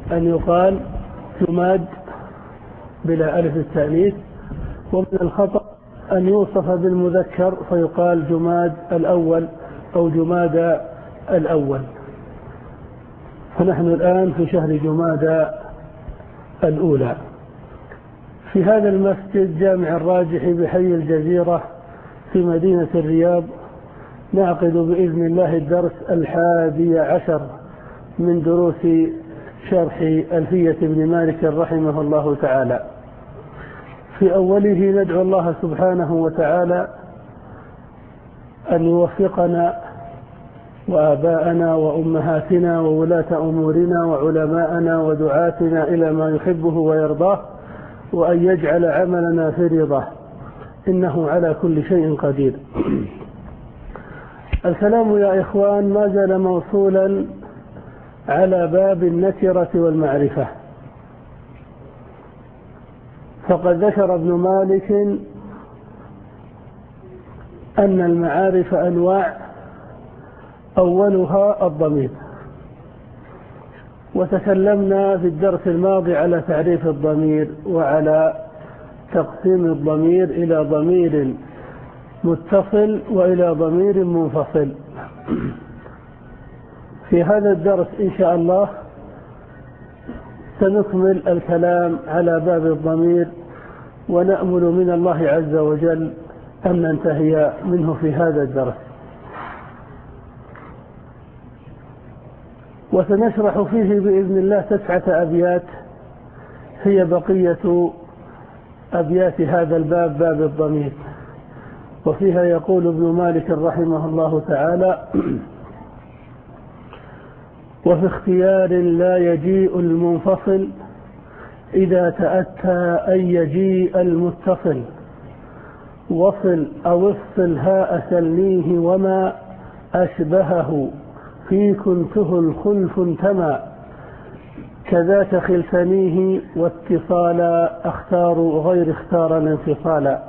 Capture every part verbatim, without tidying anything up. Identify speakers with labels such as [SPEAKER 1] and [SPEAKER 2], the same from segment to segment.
[SPEAKER 1] أن يقال جماد بلا ألف التأنيث، ومن الخطأ أن يوصف بالمذكر فيقال جماد الأول أو جماد الأول. فنحن الآن في شهر جماد الأولى في هذا المسجد جامع الراجح بحي الجزيرة في مدينة الرياض، نعقد بإذن الله الدرس الحادي عشر من دروس شرح ألفية ابن مالك رحمه الله تعالى. في أوله ندعو الله سبحانه وتعالى أن يوفقنا وآباءنا وأمهاتنا وولاة أمورنا وعلماءنا ودعاتنا إلى ما يحبه ويرضاه، وأن يجعل عملنا في رضاه، إنه على كل شيء قدير. الكلام يا إخوان ما زال موصولا على باب النكرة والمعرفة. فقد ذكر ابن مالك أن المعارف أنواع، أولها الضمير، وتكلمنا في الدرس الماضي على تعريف الضمير وعلى تقسيم الضمير إلى ضمير متصل وإلى ضمير منفصل. في هذا الدرس إن شاء الله سنكمل الكلام على باب الضمير، ونأمل من الله عز وجل أن ننتهي منه في هذا الدرس. وسنشرح فيه بإذن الله تسعة أبيات هي بقية أبيات هذا الباب، باب الضمير. وفيها يقول ابن مالك رحمه الله تعالى: وفي اختيار لا يجيء المنفصل إذا تأتى أن يجيء المتصل، وصل أو افصل هاء سلنيه وما أشبهه في كنته الخلف انتمى، كذاك خلفنيه واتصالا أختار غير اختار الانفصالا.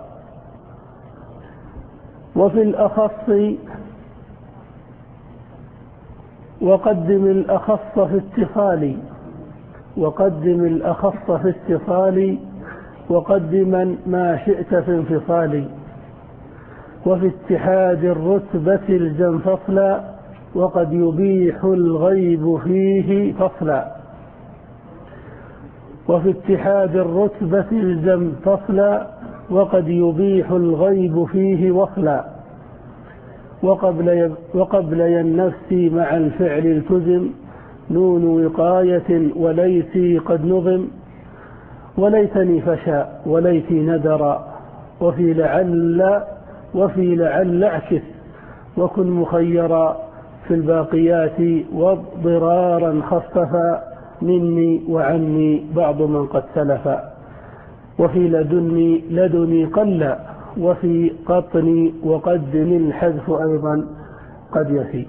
[SPEAKER 1] وفي الأخص وقدم الأخص في اتصال، وقدم الأخص في اتصال وقدما ما شئت في انفصال. وفي اتحاد الرتبة الزم فصلا وقد يبيح الغيب فيه فصلا. وفي اتحاد الرتبة الزم فصلا وقد يبيح الغيب فيه وصلا. وقبل وقبل النفس مع الفعل التزم نون وقاية وليتي قد نظم. وليتني فشى وليتي ندرا وفي لعل وفي لعل اعكس، وكن مخيرا في الباقيات واضطرارا خففا مني وعني بعض من قد سلفا. وفي لدني لدني قل وفي قطني وقدم الحذف أيضا قد يفي.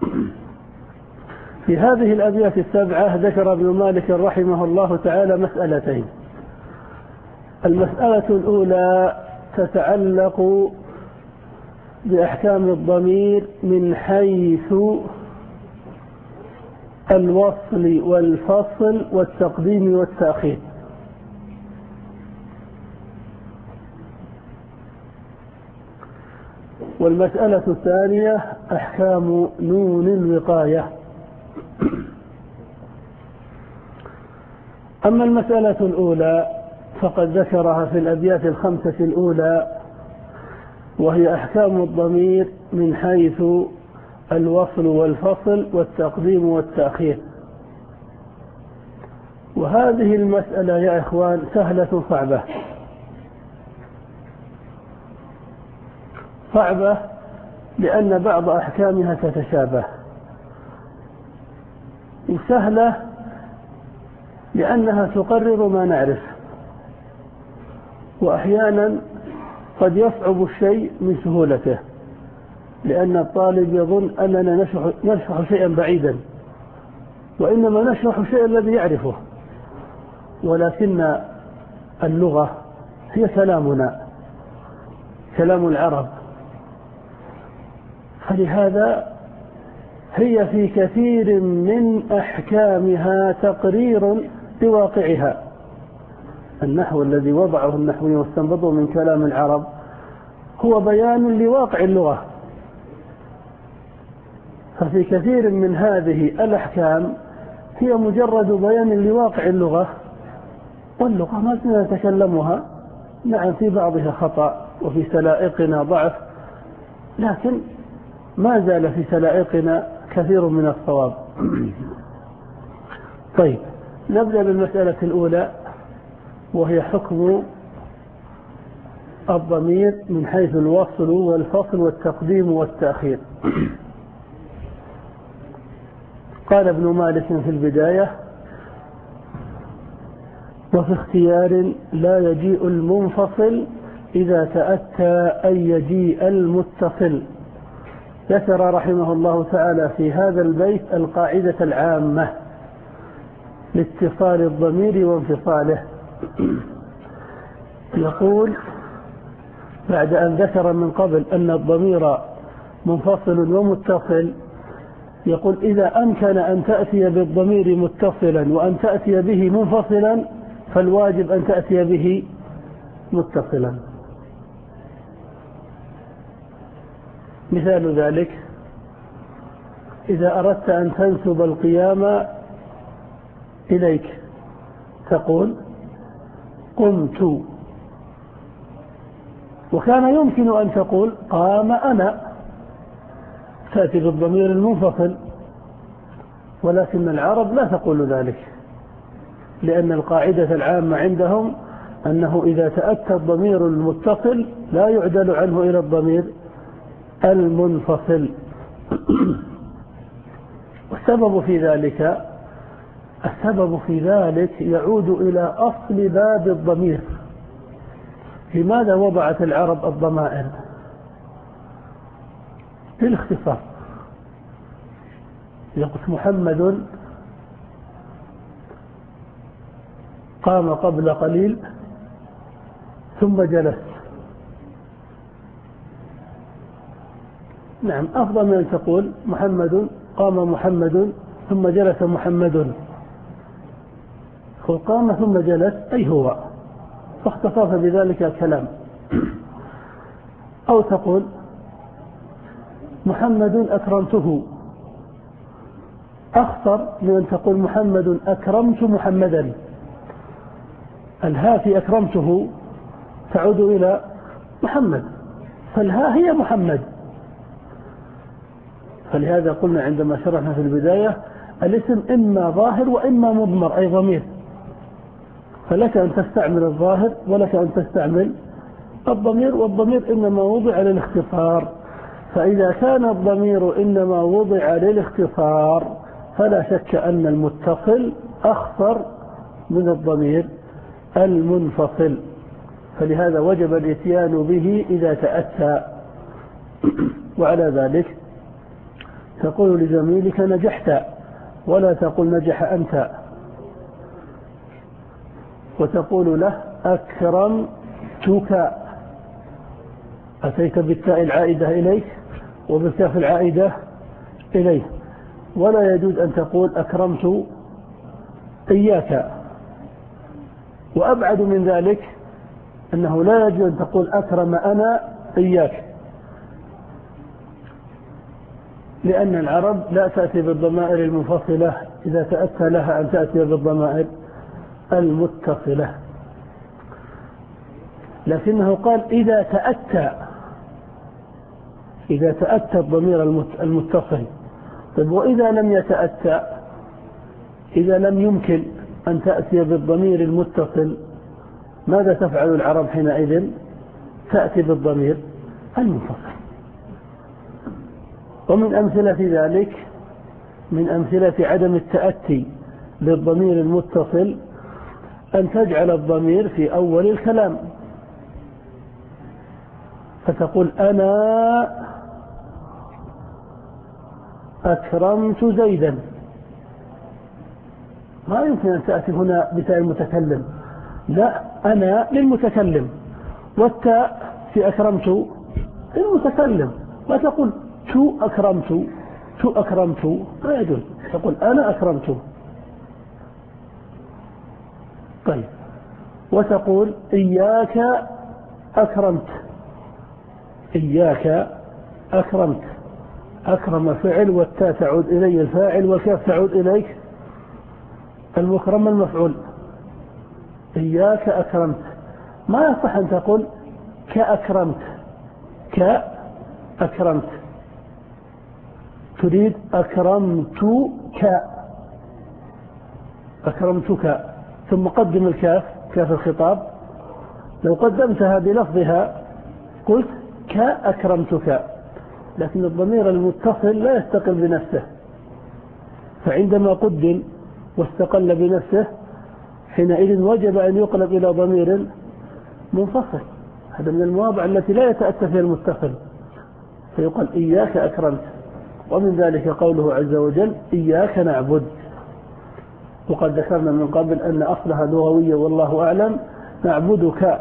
[SPEAKER 1] في هذه الأبيات السبعة ذكر ابن مالك رحمه الله تعالى مسألتين. المسألة الأولى تتعلق بأحكام الضمير من حيث الوصل والفصل والتقديم والتأخير. والمسألة الثانية أحكام نون الوقاية. أما المسألة الأولى فقد ذكرها في الأبيات الخمسة الأولى، وهي أحكام الضمير من حيث الوصل والفصل والتقديم والتأخير. وهذه المسألة يا إخوان سهلة صعبة. صعبة لأن بعض أحكامها تتشابه، وسهلة لأنها تقرر ما نعرف. وأحيانا قد يصعب الشيء من سهولته، لأن الطالب يظن أننا نشرح, نشرح شيئا بعيدا، وإنما نشرح الشيء الذي يعرفه. ولكن اللغة هي كلامنا، كلام العرب، فلهذا هي في كثير من أحكامها تقرير لواقعها. النحو الذي وضعه النحوي واستنبطه من كلام العرب هو بيان لواقع اللغة، ففي كثير من هذه الأحكام هي مجرد بيان لواقع اللغة، واللغة ما زلنا نتكلمها، نعم في بعضها خطأ وفي سلائقنا ضعف، لكن ما زال في سلائقنا كثير من الصواب. طيب، نبدأ بالمسألة الأولى وهي حكم الضمير من حيث الوصل والفصل والتقديم والتأخير. قال ابن مالك في البداية: وفي اختيار لا يجيء المنفصل إذا تأتى أن يجيء المتصل. ذكر رحمه الله تعالى في هذا البيت القاعدة العامة لاتصال الضمير وانفصاله. يقول بعد أن ذكر من قبل أن الضمير منفصل ومتصل، يقول: إذا أمكن أن تأتي بالضمير متصلا وأن تأتي به منفصلا فالواجب أن تأتي به متصلا. مثال ذلك: إذا أردت أن تنسب القيام إليك تقول: قمت، وكان يمكن أن تقول: قام أنا، تأتي بالضمير المنفصل، ولكن العرب لا تقول ذلك، لأن القاعدة العامة عندهم أنه إذا تأتى الضمير المتصل لا يعدل عنه إلى الضمير المنفصل. والسبب في ذلك السبب في ذلك يعود إلى أصل باب الضمير. لماذا وضعت العرب الضمائر؟ للاختصار. يقول: محمد قام قبل قليل ثم جلس. نعم، أفضل من أن تقول محمد قام محمد ثم جلس محمد. هو قام ثم جلس أي هو، فاختصرت بذلك الكلام. أو تقول محمد أكرمته، أخطر من أن تقول محمد أكرمت محمدا. الهاء في أكرمته تعود إلى محمد، فالهاء هي محمد. فلهذا قلنا عندما شرحنا في البداية: الاسم إما ظاهر وإما مضمر أي ضمير، فلك أن تستعمل الظاهر ولك أن تستعمل الضمير، والضمير إنما وضع للاختصار. فإذا كان الضمير إنما وضع للاختصار فلا شك أن المتصل أخطر من الضمير المنفصل، فلهذا وجب الاتيان به إذا تأتى. وعلى ذلك تقول لزميلك: نجحت، ولا تقول نجح أنت. وتقول له: أكرمتك، أتيت بالتاء العائدة إليك وبالكاف العائدة إليه. ولا يجوز أن تقول أكرمت إياك. وأبعد من ذلك أنه لا يجوز أن تقول أكرم أنا إياك، لأن العرب لا تأتي بالضمائر المنفصلة إذا تأتى لها أن تأتي بالضمائر المتصلة. لكنه قال إذا تأتى إذا تأتى الضمير المتصل. طيب، وإذا لم يتأتى، إذا لم يمكن أن تأتي بالضمير المتصل، ماذا تفعل العرب حينئذ؟ تأتي بالضمير المنفصل. ومن أمثلة ذلك، من أمثلة عدم التأتي بالضمير المتصل، أن تجعل الضمير في أول الكلام، فتقول أنا أكرمت زيدا. ما يمكن أن تأتي هنا بتاء المتكلم، لا، أنا للمتكلم، والتاء في أكرمت للمتكلم. ما تقول تو أكرمت، أكرمت ما يجوز، تقول أنا أكرمت. طيب، وتقول إياك أكرمت، إياك أكرمت، أكرم فعل والتاء تعود إلي الفاعل والكاف تعود إليك المكرم المفعول. إياك أكرمت، ما يصح أن تقول كأكرمت، كأكرمت، تريد أكرمتك، أكرمتك، ثم قدم الكاف، كاف الخطاب، لو قدمتها بلفظها قلت كأكرمتك، لكن الضمير المتصل لا يستقل بنفسه، فعندما قدم واستقل بنفسه حينئذ وجب أن يقلب إلى ضمير منفصل. هذا من المواضع التي لا يتأتى فيها المتصل، فيقال إياك أكرمت. ومن ذلك قوله عز وجل إياك نعبد، وقد ذكرنا من قبل أن أصلها لغوية والله أعلم، نعبدك،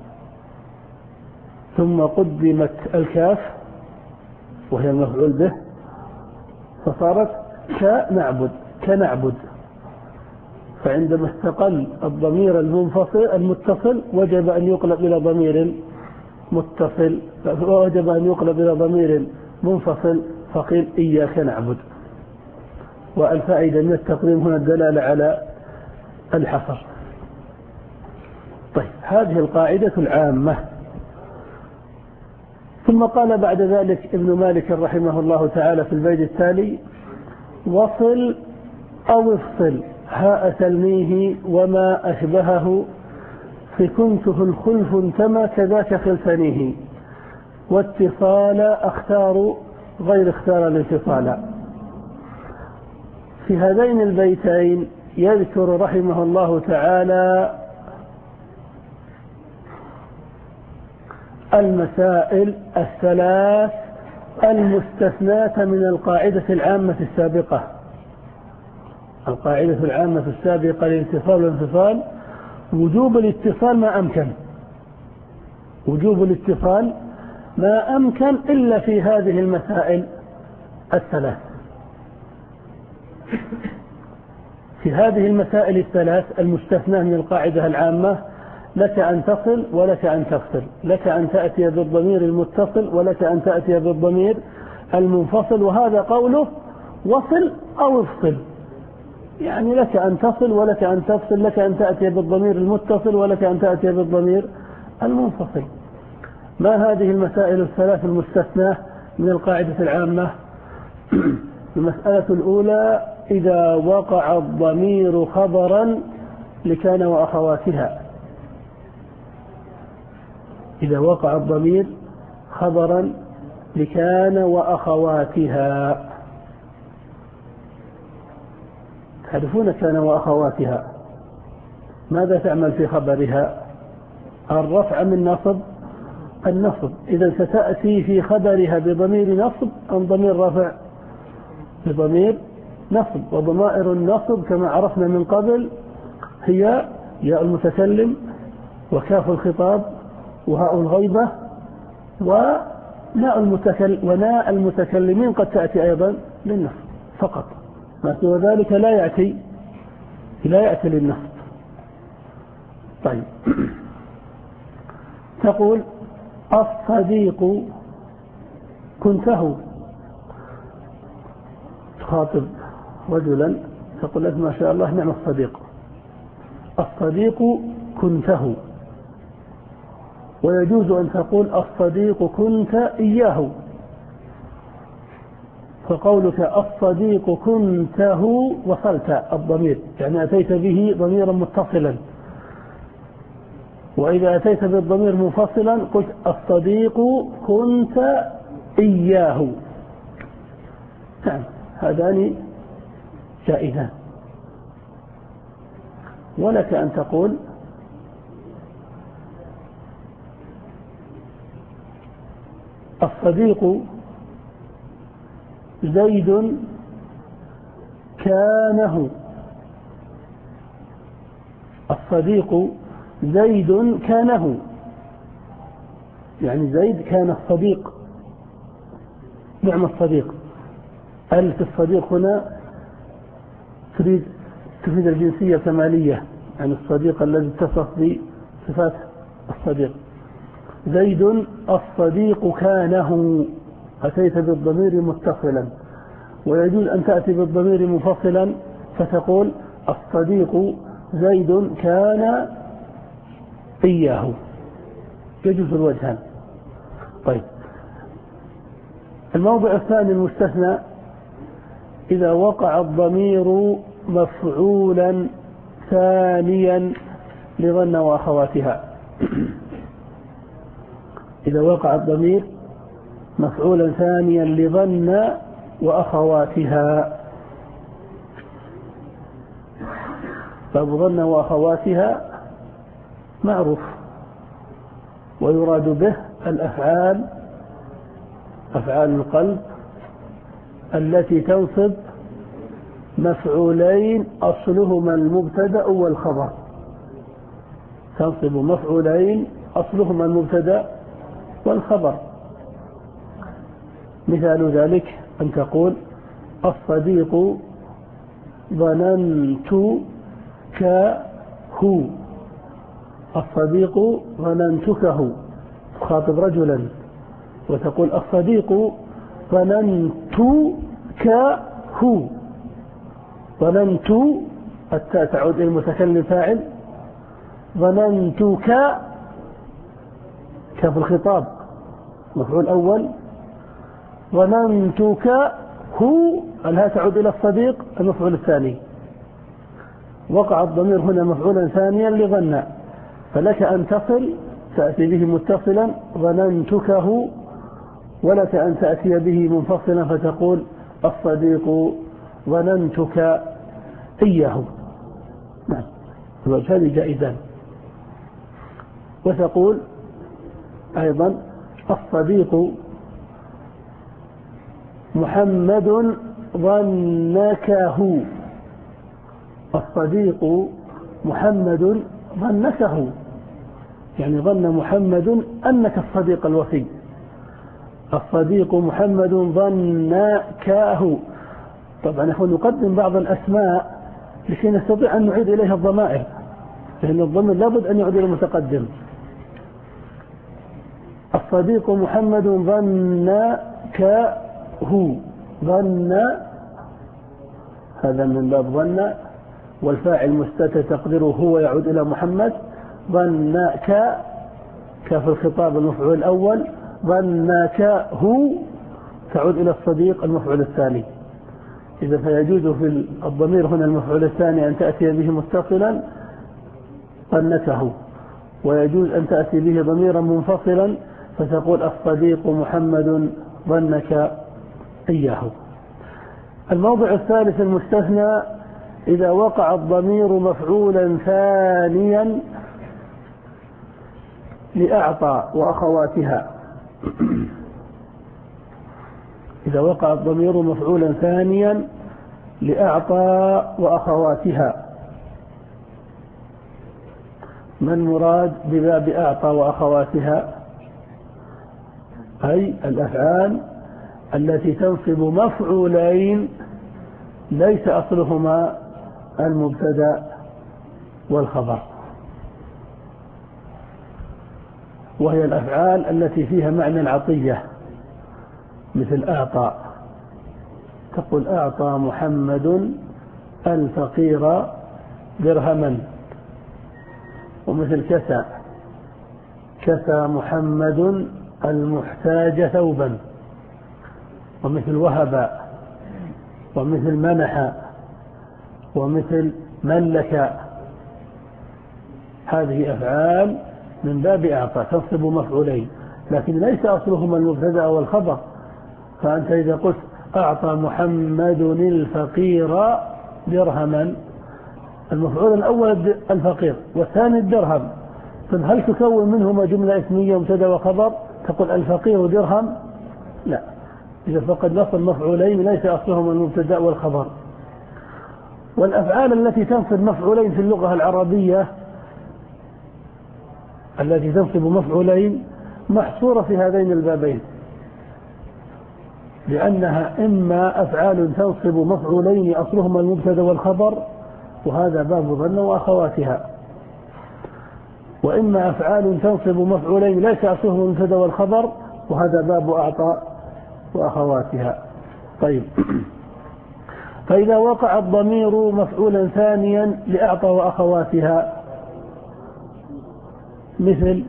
[SPEAKER 1] ثم قدمت الكاف وهي المفعول به فصارت كنعبد، كنعبد. فعندما استقل الضمير المنفصل المتصل وجب أن يقلب إلى ضمير متصل، وجب أن يقلب إلى ضمير منفصل، فقيل إياك نعبد. والفائدة من التقديم هنا الدلالة على الحصر. طيب، هذه القاعدة العامة. ثم قال بعد ذلك ابن مالك رحمه الله تعالى في البيت التالي: وصل أو افصل هاء تلميه وما أشبهه، في كنته الخلف انتمى كذاك خلفنيه، واتصال أختار غير اختار الانفصال. في هذين البيتين يذكر رحمه الله تعالى المسائل الثلاث المستثناة من القاعدة العامة السابقة. القاعدة العامة السابقة للاتصال والانفصال وجوب الاتصال ما أمكن، وجوب الاتصال ما أمكن إلا في هذه المسائل الثلاث. في هذه المسائل الثلاث المستثناة من القاعدة العامة لك أن تصل ولك أن تفصل، لك أن تأتي بالضمير المتصل ولك أن تأتي بالضمير المنفصل. وهذا قوله وصل أو افصل، يعني لك أن تصل ولك أن تفصل، لك أن تأتي بالضمير المتصل ولك أن تأتي بالضمير المنفصل. ما هذه المسائل الثلاث المستثناة من القاعدة العامة؟ المسألة الأولى: إذا وقع الضمير خبرا لكان وأخواتها، إذا وقع الضمير خبرا لكان وأخواتها. تعرفون كان وأخواتها ماذا تعمل في خبرها؟ الرفع من نصب النصب. إذا ستأتي في خبرها بضمير نصب أم ضمير رفع؟ بضمير نصب. وضمائر النصب كما عرفنا من قبل هي ياء المتكلم وكاف الخطاب وهاء الغيبة وناء المتكلم، وناء المتكلمين قد تأتي أيضا للنصب فقط، ما سوى ذلك لا يأتي لا يأتي للنصب. طيب، تقول الصديق كنته، تخاطب رجلا تقول له ما شاء الله نعم الصديق، الصديق كنته. ويجوز أن تقول الصديق كنت إياه، فقولك الصديق كنته وصلت الضمير، يعني أتيت به ضميرا متصلا. وإذا أتيت بالضمير منفصلا قلت الصديق كنت إياه. نعم، هذان جائزان. ولك أن تقول الصديق زيد كانه، الصديق زيد كانه، يعني زيد كان الصديق، نعم الصديق. ال في الصديق هنا تريد تفيد الجنسية كمالية، يعني الصديق الذي اتصف بصفات الصديق. زيد الصديق كانه، أتيت بالضمير متصلا، ويجوز أن تأتي بالضمير منفصلا فتقول الصديق زيد كان إياه، يجوز الوجهان. طيب، الموضع الثاني المستثنى إذا وقع الضمير مفعولا ثانيا لظن وأخواتها. إذا وقع الضمير مفعولا ثانيا لظن وأخواتها، فظن وأخواتها معروف، ويراد به الأفعال، أفعال القلب التي تنصب مفعولين أصلهما المبتدأ والخبر، تنصب مفعولين أصلهما المبتدأ والخبر. مثال ذلك أن تقول الصديق ظننتك هو، الصديق ظننتكه، تخاطب رجلا وتقول الصديق ظننتك هو. ظننت التاء تعود إلى المتكلم فاعل، ظننتك كف الخطاب مفعول أول، ظننتك هو الهاء تعود إلى الصديق المفعول الثاني. وقع الضمير هنا مفعولا ثانيا لظن، فلك أن تصل تأتي به متصلا ظننتكه، ولك أن تأتي به منفصلا فتقول الصديق ظننتك إياه. نعم، الوجهان جائزان. وتقول أيضا الصديق محمد ظنكه، الصديق محمد ظنكه، يعني ظن محمد أنك الصديق الوفي. الصديق محمد ظنكه. طبعا نحن نقدم بعض الأسماء لكي نستطيع أن نعيد إليها الضمائر، لأن الضمير لابد أن يعود إلى المتقدم. الصديق محمد ظنكه، ظن هذا من باب ظن، والفاعل مستتر تقديره هو يعود إلى محمد. ظنك كاف الخطاب المفعول الأول، ظنك هو تعود إلى الصديق المفعول الثاني. إذا فيجوز في الضمير هنا المفعول الثاني أن تأتي به متصلا ظنكه، ويجوز أن تأتي به ضميرا منفصلا فتقول الصديق محمد ظنك إياه. الموضع الثالث المستثنى إذا وقع الضمير مفعولا ثانيا لأعطى وأخواتها. إذا وقع الضمير مفعولا ثانيا لأعطى وأخواتها. ما المراد بباب أعطى وأخواتها؟ أي الأفعال التي تنصب مفعولين ليس أصلهما المبتدأ والخبر، وهي الأفعال التي فيها معنى العطية، مثل أعطى، تقول أعطى محمد الفقير درهما. ومثل كسى، كسى محمد المحتاج ثوبا. ومثل وهب، ومثل منح، ومثل ملك. هذه أفعال من باب أعطى تنصب مفعولين، لكن ليس أصلهما المبتدأ والخبر. فأنت إذا قلت أعطى محمد الفقير درهما، المفعول الأول الفقير والثاني الدرهم، هل تكون منهما جملة اسمية مبتدأ وخبر تقول الفقير درهم؟ لا، إذا فقد نصب مفعولين ليس أصلهما المبتدأ والخبر. والأفعال التي تنصب مفعولين في اللغة العربية، التي تنصب مفعولين محصورة في هذين البابين، لأنها إما أفعال تنصب مفعولين أصلهما المبتدا والخبر، وهذا باب ظن وأخواتها، وإما أفعال تنصب مفعولين ليس أصلهما المبتدا والخبر، وهذا باب أعطى وأخواتها. طيب، فإذا وقع الضمير مفعولا ثانيا لأعطى وأخواتها، مثل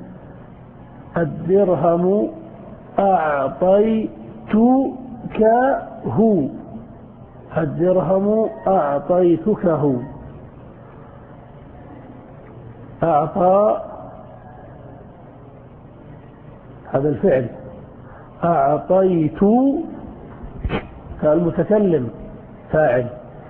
[SPEAKER 1] الدرهم أعطيتك هو، الدرهم أعطيتكه، أعطى هذا الفعل، أعطيت كالمتكلم فاعل،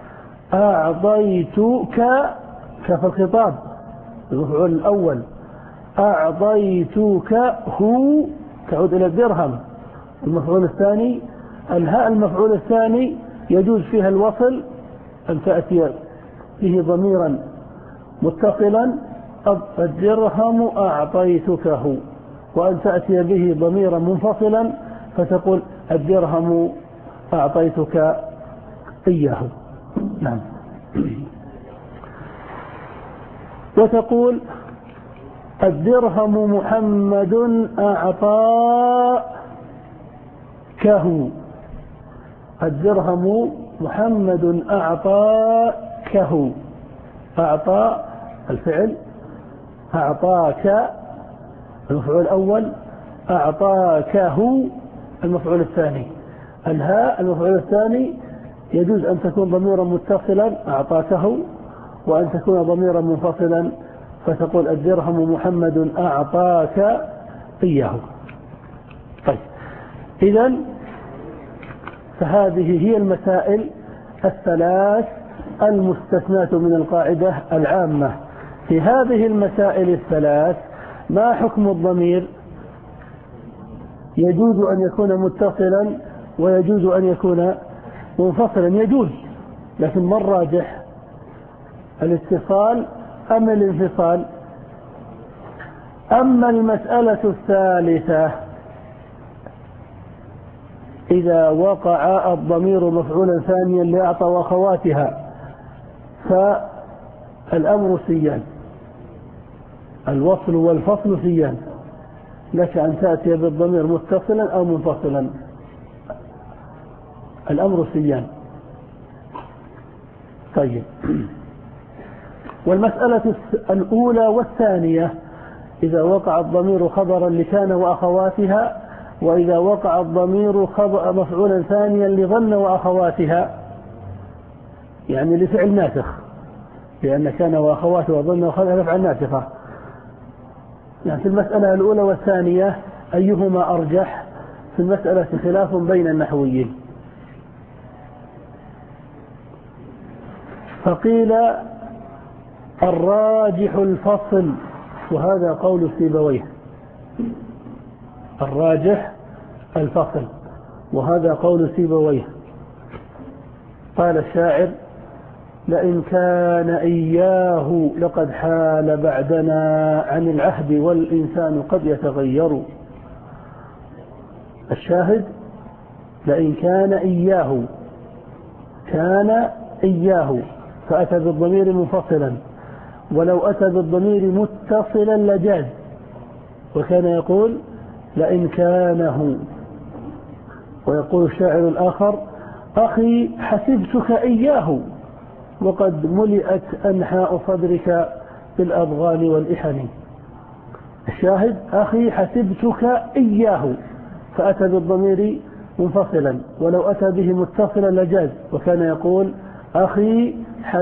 [SPEAKER 1] أعطيتك كفي الخطاب المفعول الأول، أعطيتك هو تعود إلى الدرهم المفعول الثاني. الهاء المفعول الثاني يجوز فيها الوصل أن تأتي به ضميرا متصلا، الدرهم أعطيتكه، وأن تأتي به ضميرا منفصلا فتقول الدرهم أعطيتك إياه. نعم. وتقول الدرهم محمد أعطاكه، الدرهم محمد أعطاكه، أعطى الفعل، أعطاك المفعول الأول، أعطاكه المفعول الثاني. الهاء المفعول الثاني يجوز أن تكون ضميرا متصلا أعطاكه، وأن تكون ضميرا منفصلا فتقول الدرهم محمد أعطاك إياه. طيب، إذن فهذه هي المسائل الثلاث المستثناة من القاعدة العامة. في هذه المسائل الثلاث ما حكم الضمير؟ يجوز أن يكون متصلا ويجوز أن يكون منفصلا، يجوز، لكن ما الراجح، الاتصال أم الانفصال؟ أما المسألة الثالثة إذا وقع الضمير مفعولا ثانيا لأعطى وأخواتها فالأمر سيان، الوصل والفصل سيان، لك أن تأتي بالضمير متصلا أو منفصلا، الأمر سيان. طيب، والمسألة الأولى والثانية إذا وقع الضمير خبرا لكان وأخواتها، وإذا وقع الضمير مفعولا ثانيا لظن وأخواتها، يعني لفعل ناسخ، لأن كان وأخواتها وظن وأخواتها فعل ناسخة. يعني في المسألة الأولى والثانية أيهما أرجح؟ في المسألة خلاف بين النحويين، فقيل الراجح الفصل، وهذا قول سيبويه، الراجح الفصل وهذا قول سيبويه. قال الشاعر لئن كان إياه لقد حال بعدنا عن العهد والإنسان قد يتغير. الشاهد لئن كان إياه، كان إياه فأتى بالضمير منفصلا، ولو أتى بالضمير متصلا لجاز، وكان يقول لئن كانه. ويقول الشاعر الآخر أخي حسبتك إياه وقد ملئت أنحاء صدرك بالأضغان والإحن. الشاهد أخي حسبتك إياه فأتى بالضمير منفصلا، ولو أتى به متصلا لجاز، وكان يقول أخي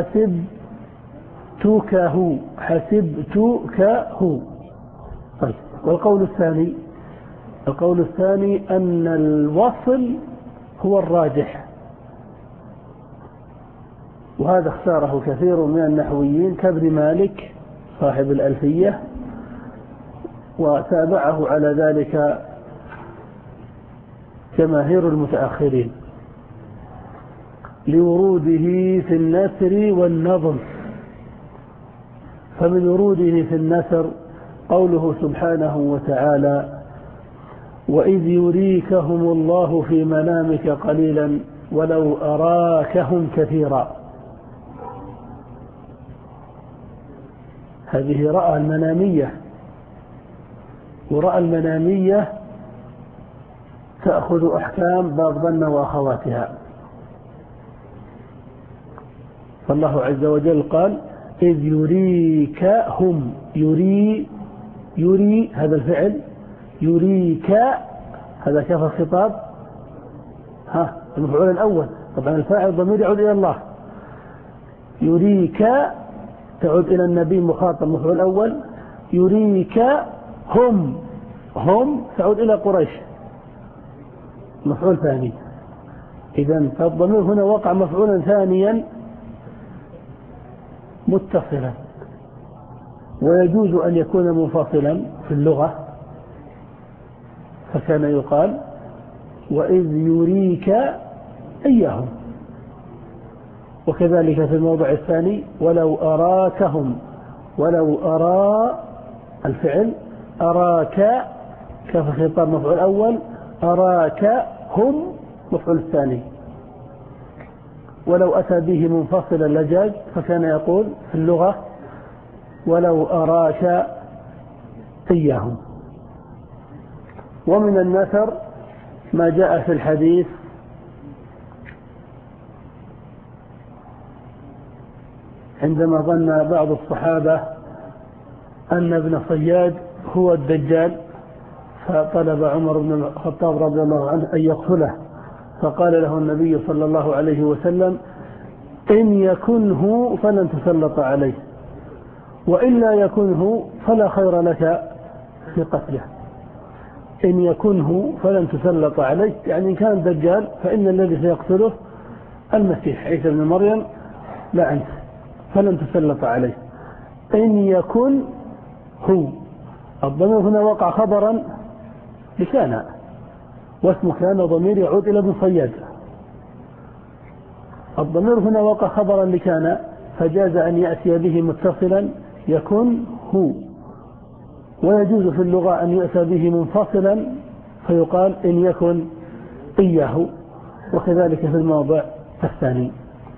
[SPEAKER 1] حسبتكه، حسبتكه. طيب، والقول الثاني، القول الثاني أن الوصل هو الراجح، وهذا اختاره كثير من النحويين كابن مالك صاحب الألفية، وتابعه على ذلك جماهير المتأخرين لوروده في النثر والنظم. فمن وروده في النثر قوله سبحانه وتعالى وإذ يريكهم الله في منامك قليلا ولو أراكهم كثيرا. هذه رأى المنامية، ورأى المنامية تأخذ أحكام باب ظن وأخواتها. فالله عز وجل قال إذ يريكهم، يري يري هذا الفعل، يريك هذا كيف الخطاب؟ ها المفعول الأول، طبعا الفاعل ضمير يعود إلى الله. يريك تعود إلى النبي مخاطب مفعول الأول. يريك هم، هم تعود إلى قريش مفعول ثاني. إذن فالضمير هنا وقع مفعولا ثانيا متصلا، ويجوز أن يكون منفصلا في اللغة، فكان يقال وإذ يريك إياهم. وكذلك في الموضع الثاني ولو أراكهم، ولو أرى الفعل، أراك كيف خطاب مفعول أول، أراك هم مفعول الثاني. ولو أتى به منفصلا لجاز، فكان يقول في اللغة ولو أراك إياهم. ومن النثر ما جاء في الحديث عندما ظن بعض الصحابة أن ابن صياد هو الدجال، فطلب عمر بن الخطاب رضي الله عنه أن يقتله، فقال له النبي صلى الله عليه وسلم إن يكنه فلن تسلط عليه، وإلا يكنه فلا خير لك في قتله. إن يكنه فلن تسلط عليه، يعني إن كان دجال فإن الذي سيقتله المسيح عيسى بن مريم لا أنت، فلن تسلط عليه. إن يكن هو، الضمير هنا وقع خبرا لكان، واسم كان ضمير يعود إلى ابن صياد. الضمير هنا وقع خبرا لكان، فجاز أن يأتي به متصلا يكن هو، ويجوز في اللغة أن يؤتى به منفصلا فيقال إن يكن إياه، وكذلك في الموضع الثاني.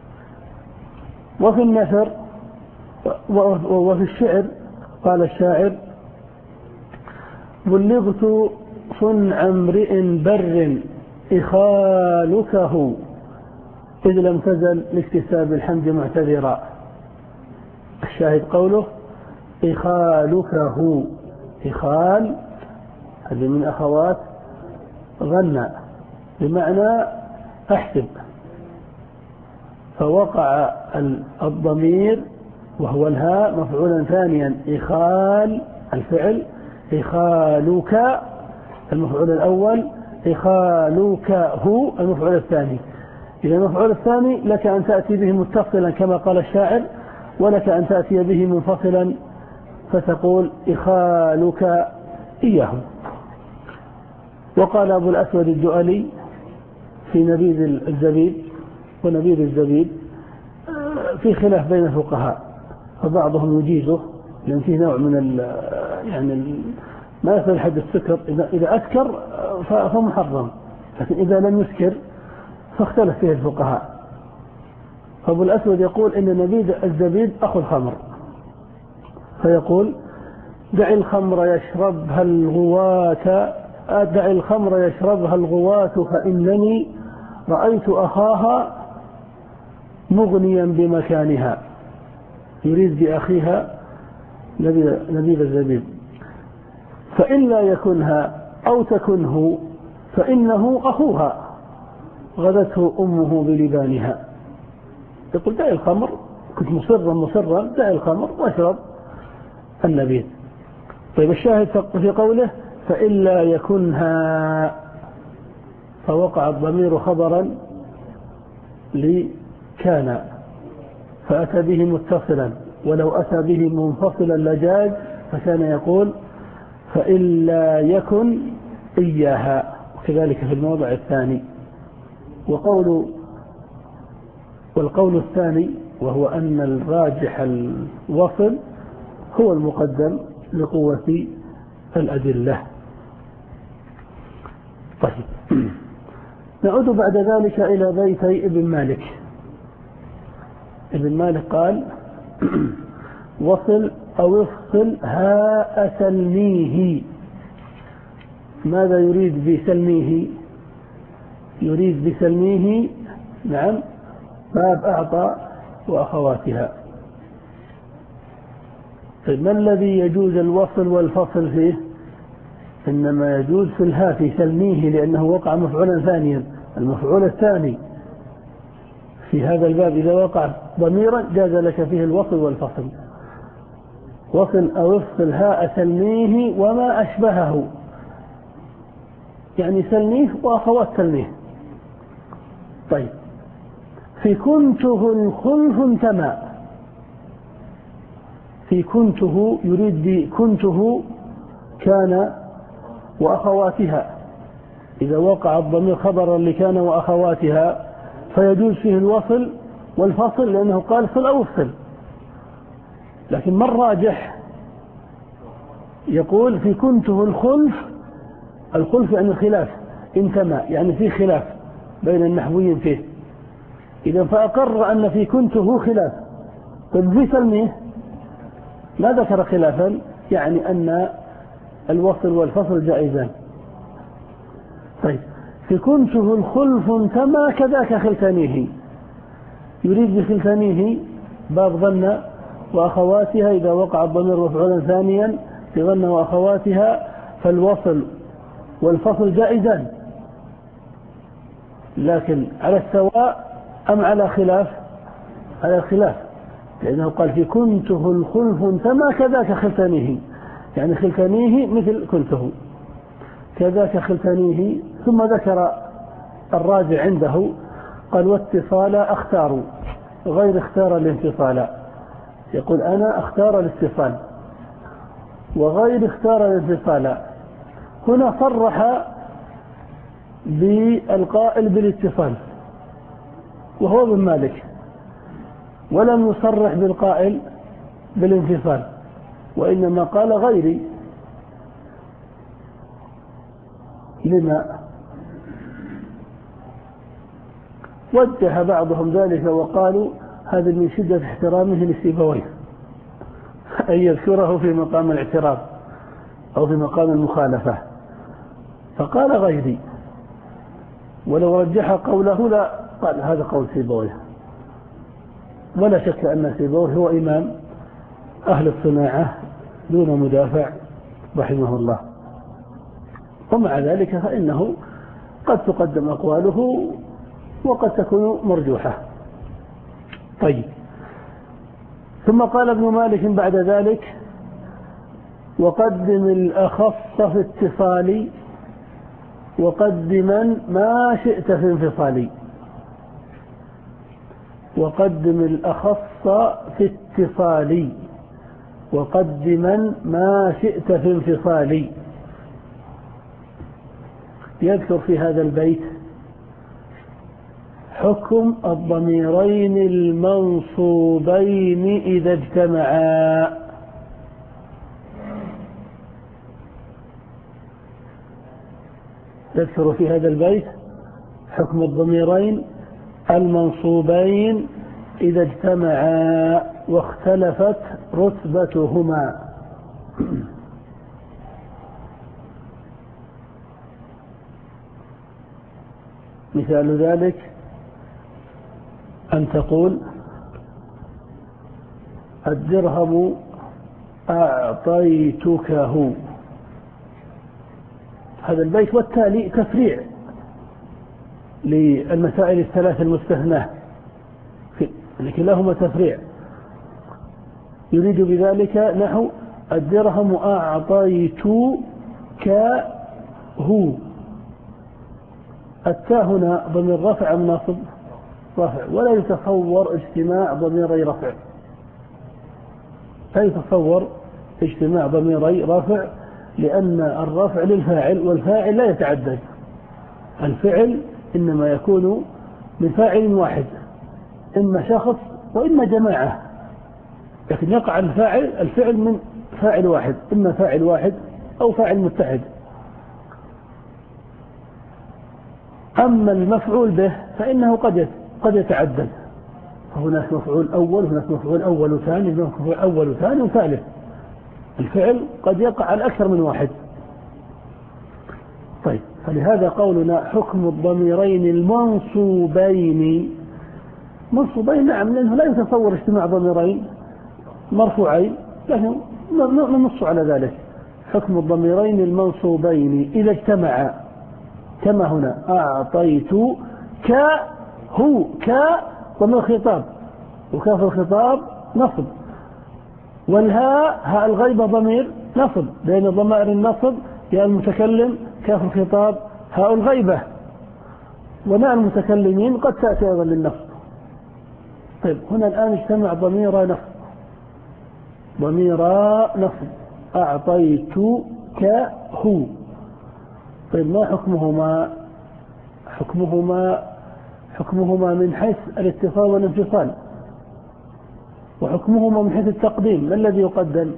[SPEAKER 1] وفي النثر وفي الشعر قال الشاعر بلغت صنع امرئ بر إخالكه إذ لم تزل لاكتساب الحمد معتذرا. الشاهد قوله إخالكه، إخال هذه من أخوات غنى بمعنى أحسب، فوقع الضمير وهو الهاء مفعولا ثانيا، إخال الفعل، إخالك المفعول الأول، إخالك هو المفعول الثاني. إذا المفعول الثاني لك أن تأتي به متصلا كما قال الشاعر، ولك أن تأتي به منفصلا فتقول إخالك إياه. وقال أبو الأسود الجؤلي في نبيذ الزبيب، ونبيذ الزبيب في خلاف بين الفقهاء، فبعضهم يجيزه لأن فيه نوع من ال يعني ال ما يصل حد السكر، إذا أسكر فمحرم، لكن إذا لم يسكر فاختلف فيه الفقهاء. فأبو الأسود يقول إن نبيذ الزبيب أخو الخمر، فيقول دع الخمر يشربها الغواة، دع الخمر يشربها الغواة فإنني رأيت أخاها مغنيا بمكانها، يريد بأخيها نبيذ الزبيب. فإن لا يكنها أو تكنه فإنه أخوها غدته أمه بلبانها. يقول دع الخمر، كنت مصرا مصرا دع الخمر واشرب النبيذ. طيب الشاهد في قوله فإن لا يكنها، فوقع الضمير خبرا لكان فأتى به متصلا، ولو أتى به منفصلا لجاز، فكان يقول فإن لا يكن إياها، وكذلك في الموضع الثاني. وقول والقول الثاني وهو أن الراجح الوصل هو المقدم لقوة الأدلة. طيب، نعود بعد ذلك إلى بيتي ابن مالك. ابن مالك قال: وصل أو افصل هاء سلميه. ماذا يريد بسلميه؟ يريد بسلميه نعم باب أعطى وأخواتها. طيب، ما الذي يجوز الوصل والفصل فيه؟ إنما يجوز في الهاء في سلميه، لأنه وقع مفعولا ثانيا. المفعول الثاني في هذا الباب إذا وقع ضميرا جاز لك فيه الوصل والفصل. وصل أو افصل هاء سلميه وما أشبهه، يعني سلميه وأخوات سلميه. طيب، في كنته الخلف انتمى. في كنته يريد بكنته كان وأخواتها، إذا وقع الضمير خبرا لكان وأخواتها فيجوز فيه الوصل والفصل، لأنه قال صل أو افصل. لكن ما الراجح؟ يقول في كنته الخلف. الخلف يعني الخلاف، انتمى يعني في خلاف بين النحويين فيه. إذا فأقر أن في كنته خلاف، طيب في سلميه ما ذكر خلافا، يعني أن الوصل والفصل جائزان. طيب، في كنته الخلف انتمى كذاك خلتانيه. يريد بخلتانيه باب ظن وأخواتها، إذا وقع الضمير مفعولا ثانيا في ظن وأخواتها فالوصل والفصل جائزان، لكن على السواء أم على خلاف؟ على الخلاف، لأنه قال في كنته الخلف انتمى كذاك خلتانيه، يعني خلتانيه مثل كنته كذاك خلتانيه. ثم ذكر الراجع عنده قال: واتصال اختاروا غير اختار الانفصال. يقول: أنا اختار الاتصال وغير اختار الانفصال. هنا صرح بالقائل بالاتصال وهو ابن مالك، ولم يصرح بالقائل بالانفصال، وإنما قال غيري. لما؟ وجه بعضهم ذلك وقالوا هذا من شدة احترامه لسيبويه، أن يذكره في مقام الاعتراض أو في مقام المخالفة، فقال غيري. ولو رجح قوله لا قال هذا قول سيبويه. ولا شك أن سيبويه هو إمام أهل الصناعة دون مدافع رحمه الله، ومع ذلك فإنه قد تقدم أقواله وقد تكون مرجوحة. طيب، ثم قال ابن مالك بعد ذلك: وقدم الأخص في اتصالي وقدما ما شئت في انفصالي. وقدم الأخص في اتصالي وقدما ما شئت في انفصالي. يذكر في هذا البيت حكم الضميرين المنصوبين إذا اجتمعا. يذكر في هذا البيت حكم الضميرين المنصوبين إذا اجتمعا واختلفت رتبتهما. مثال ذلك أن تقول: الدرهم أعطيتكه. هذا البيت والتالي تفريع للمسائل الثلاث المستثناة، لكن لهما تفريع. يريد بذلك نحو الدرهم أعطيتكه. التاء هنا ضمير رفع أم ناصب؟ رفع، ولا يتصور اجتماع ضميري رفع. لا يتصور اجتماع ضميري رفع، لأن الرفع للفاعل والفاعل لا يتعدد. الفعل إنما يكون من فاعل واحد، إما شخص وإما جماعة، لكن يقع الفاعل الفعل من فاعل واحد، إما فاعل واحد أو فاعل متحد. أما المفعول به فإنه قد قد يتعدد، هناك مفعول أول، هناك مفعول أول وثاني، هناك مفعول أول وثاني وثالث. الفعل قد يقع على أكثر من واحد. طيب، فلهذا قولنا حكم الضميرين المنصوبين. منصوبين نعم، لأنه لا يتصور اجتماع ضميرين مرفوعين، لكن ننص على ذلك. حكم الضميرين المنصوبين إذا اجتمعا، كما هنا أعطيت ك هو ك ضمير خطاب، وكاف الخطاب نصب، والهاء هاء الغيبة ضمير نصب، بين ضمائر النصب يا المتكلم، كاف الخطاب هاء الغيبة، وناء المتكلمين قد تأتي أيضا للنصب. طيب، هنا الآن اجتمع ضمير نصب، ضمير نصب، أعطيتك هو. طيب، ما حكمهما؟ حكمهما حكمهما من حيث الاتصال والانفصال، وحكمهما من حيث التقديم. ما الذي يقدم؟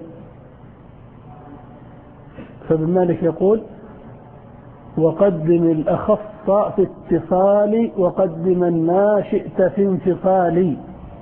[SPEAKER 1] فابن مالك يقول: وقدم الأخص في اتصال وقدم ما شئت في انفصال.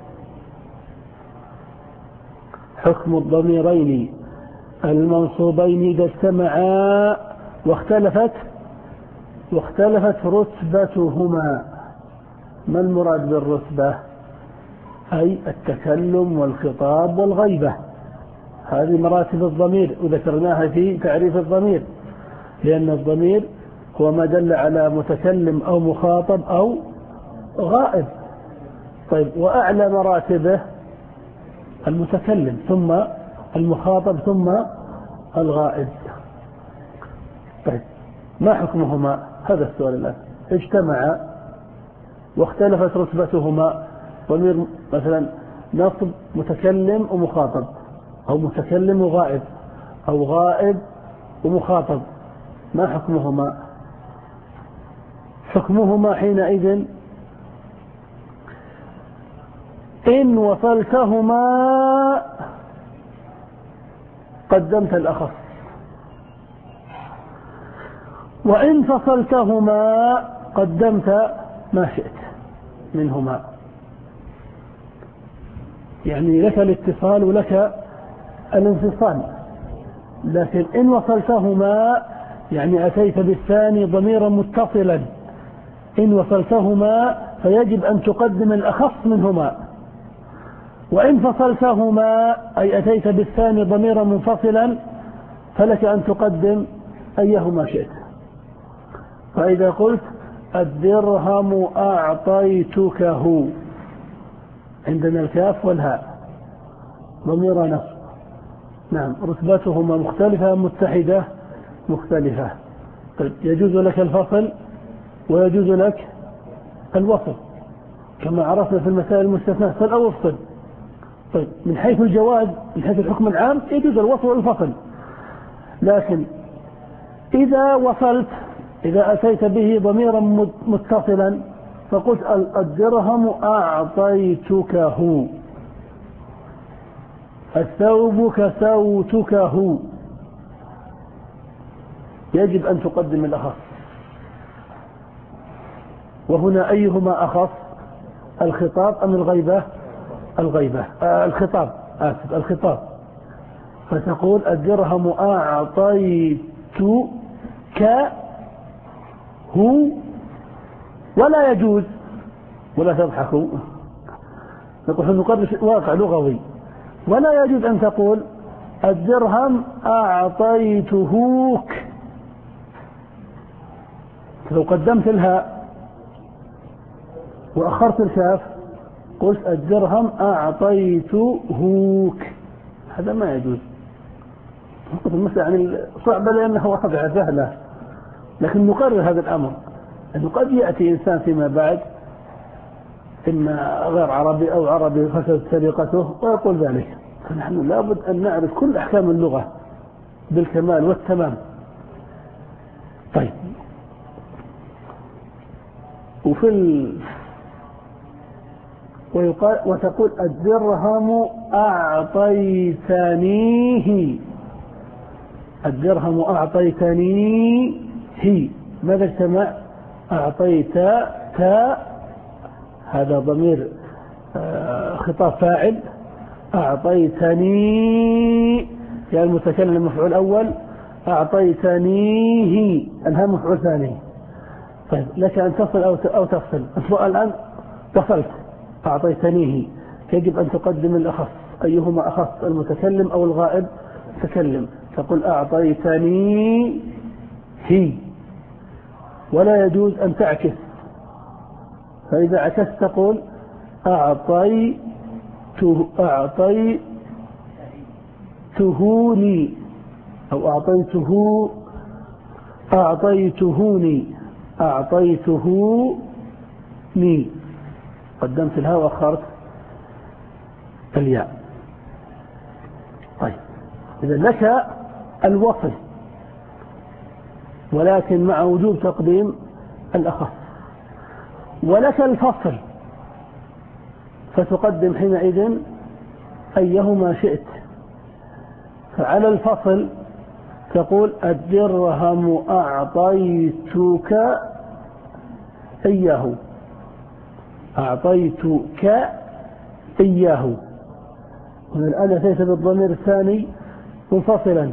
[SPEAKER 1] حكم الضميرين المنصوبين إذا اجتمعا واختلفت واختلفت رتبتهما. ما المراد بالرتبة؟ أي التكلم والخطاب والغيبة. هذه مراتب الضمير وذكرناها في تعريف الضمير، لأن الضمير هو ما دل على متكلم أو مخاطب أو غائب. طيب، وأعلى مراتبه المتكلم، ثم المخاطب، ثم الغائب. طيب، ما حكمهما؟ هذا السؤال الآن. اجتمعا واختلفت رتبتهما، ضمير مثلا نصب متكلم ومخاطب، أو متكلم وغائب، أو غائب ومخاطب، ما حكمهما؟ حكمهما حينئذ إن وصلتهما قدمت الأخص، وإن فصلتهما قدمت ما شئت منهما. يعني لك الاتصال ولك الانفصال، لكن إن وصلتهما يعني أتيت بالثاني ضميرا متصلا، إن وصلتهما فيجب أن تقدم الأخص منهما، وإن فصلتهما أي أتيت بالثاني ضميرا منفصلا فلك أن تقدم أيهما شئت. فإذا قلت الدرهم أعطيتكه، عندنا الكاف والهاء ضمير نصب، نعم، رتبتهما مختلفة متحدة مختلفة. طيب، يجوز لك الفصل ويجوز لك الوصل كما عرفنا في المسائل المستثناة، فل أو افصل. طيب، من حيث الجواز، من حيث الحكم العام يجوز الوصل والفصل، لكن إذا وصلت، إذا أتيت به ضميرا متصلا فقلت الدرهم أعطيتكه، الثوب كسوتكه، يجب أن تقدم الأخص. وهنا أيهما أخص، الخطاب أم الغيبة؟ الغيبة آه الخطاب آسف الخطاب. فتقول الدرهم أعطيتك هو، ولا يجوز، ولا تضحكوا، نقول نقرر واقع لغوي، ولا يجوز أن تقول الدرهم أعطيتهوك. لو قدمت الهاء وأخرت الكاف قلت الدرهم أعطيتهوك، هذا ما يجوز. المسألة يعني صعبة لأنها واقعة سهلة، لكن نقرر هذا الأمر، أنه قد يأتي إنسان فيما بعد إما غير عربي أو عربي فسد سرقته ويقول ذلك، فنحن لابد أن نعرف كل أحكام اللغة بالكمال والتمام. طيب، وفي ال... ويقال وتقول الدرهم أعطيتنيه، الدرهم أعطيتنيه، ماذا اجتمع؟ أعطيت تا هذا ضمير خطاب فاعل، أعطيتني يعني المتكلم مفعول أول، أعطيتنيه أنها مفعول ثاني. طيب لك أن تصل أو تفصل. أنت الآن وصلت أعطيتنيه، يجب أن تقدم الأخص، أيهما أخص المتكلم أو الغائب تكلم. تقول أعطيتني هي، ولا يجوز أن تعكس. فإذا عكست تقول أعطيته أعطيتهوني أو أعطيته أعطيتهوني أعطيتهوني، قدمت الهاء وأخرت الياء. طيب إذا لك الوصل، ولكن مع وجوب تقديم الأخص. ولك الفصل، فتقدم حينئذ أيهما شئت. فعلى الفصل تقول الدرهم أعطيتك إياه، أعطيتك إياه. والآن أتيت بالضمير الثاني منفصلا.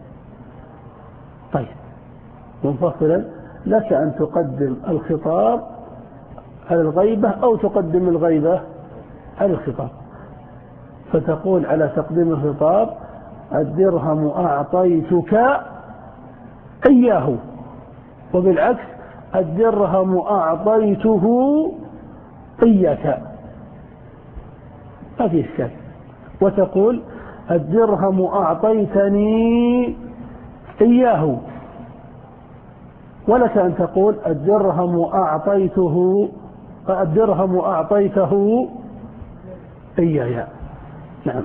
[SPEAKER 1] طيب منفصلا لك أن تقدم الخطاب على الغيبة أو تقدم الغيبة على الخطاب. فتقول على تقديم الخطاب الدرهم أعطيتك إياه، وبالعكس الدرهم أعطيته إياك، ما في إشكال. وتقول الدرهم أعطيتني إياه، ولك أن تقول الدرهم أعطيته الدرهم أعطيته إياي. نعم.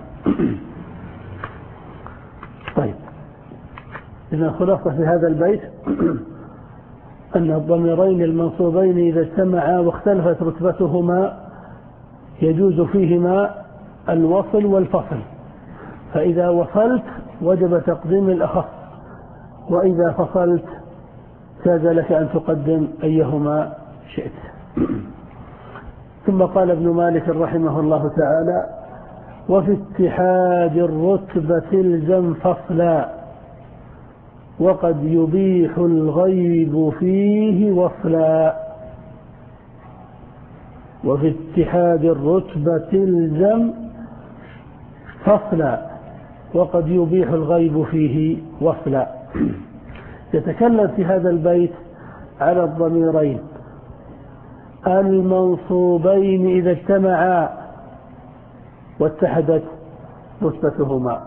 [SPEAKER 1] طيب إذا خلاصة في هذا البيت أن الضميرين المنصوبين إذا اجتمعا واختلفت رتبتهما يجوز فيهما الوصل والفصل. فإذا وصلت وجب تقديم الأخص، وإذا فصلت جاز لك أن تقدم أيهما شئت. ثم قال ابن مالك رحمه الله تعالى: وفي اتحاد الرتبة الزم فصلا، وقد يبيح الغيب فيه وصلا. وفي اتحاد الرتبة الزم فصلا، وقد يبيح الغيب فيه وصلا. يتكلم في هذا البيت على الضميرين المنصوبين إذا اجتمعا واتحدت رتبتهما،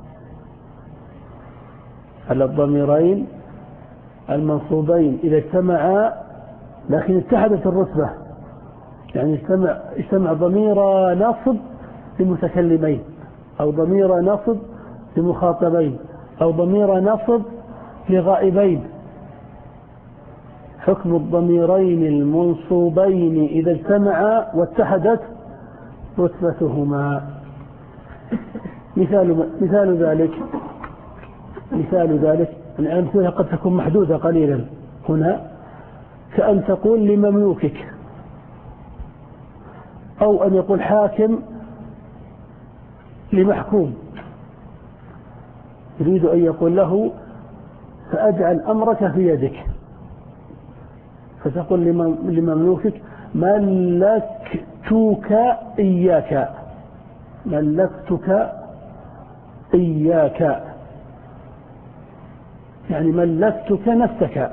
[SPEAKER 1] على الضميرين المنصوبين إذا اجتمعا لكن اتحدت الرتبة، يعني اجتمع, اجتمع ضمير نصب لمتكلمين، أو ضمير نصب لمخاطبين، أو ضمير نصب لغائبين. حكم الضميرين المنصوبين إذا اجتمعا واتحدت رتبتهما. مثال, مثال ذلك مثال ذلك الأمثلة قد تكون محدودة قليلا هنا، كأن تقول لمملوكك، أو أن يقول حاكم لمحكوم، يريد أن يقول له فأجعل أمرك في يدك، فتقول لمملوكك ملكتك إياك، ملكتك إياك، يعني ملكتك نفسك،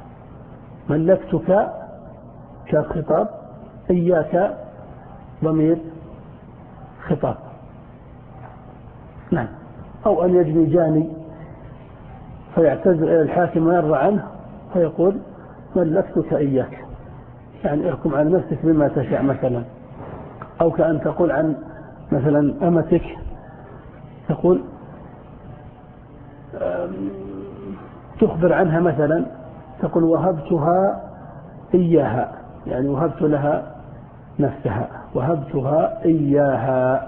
[SPEAKER 1] ملكتك كخطاب، إياك ضمير خطاب. نعم. أو أن يجني جاني فيعتذر إلى الحاكم ويرضى عنه فيقول ملكتك إياك، يعني احكم عن نفسك بما تشاء مثلا. أو كأن تقول عن مثلا أمتك، تقول تخبر عنها مثلا، تقول وهبتها إياها، يعني وهبت لها نفسها، وهبتها إياها.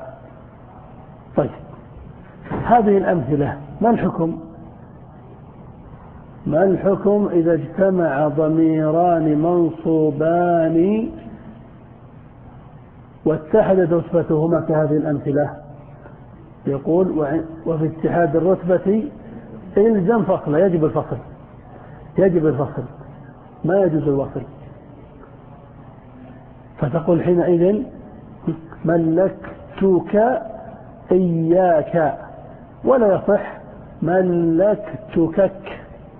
[SPEAKER 1] طيب هذه الأمثلة ما الحكم؟ ما الحكم إذا اجتمع ضميران منصوبان واتحدت رتبتهما كهذه الأمثلة؟ يقول وفي اتحاد الرتبة إلزم فصل، يجب الفصل، يجب الفصل، ما يجوز الوصل. فتقول حينئذ ملكتك إياك، ولا يصح ملكتكك.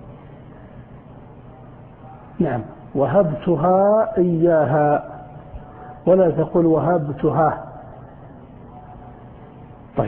[SPEAKER 1] نعم، وهبتها إياها، ولا تقول وهبتها. طيب،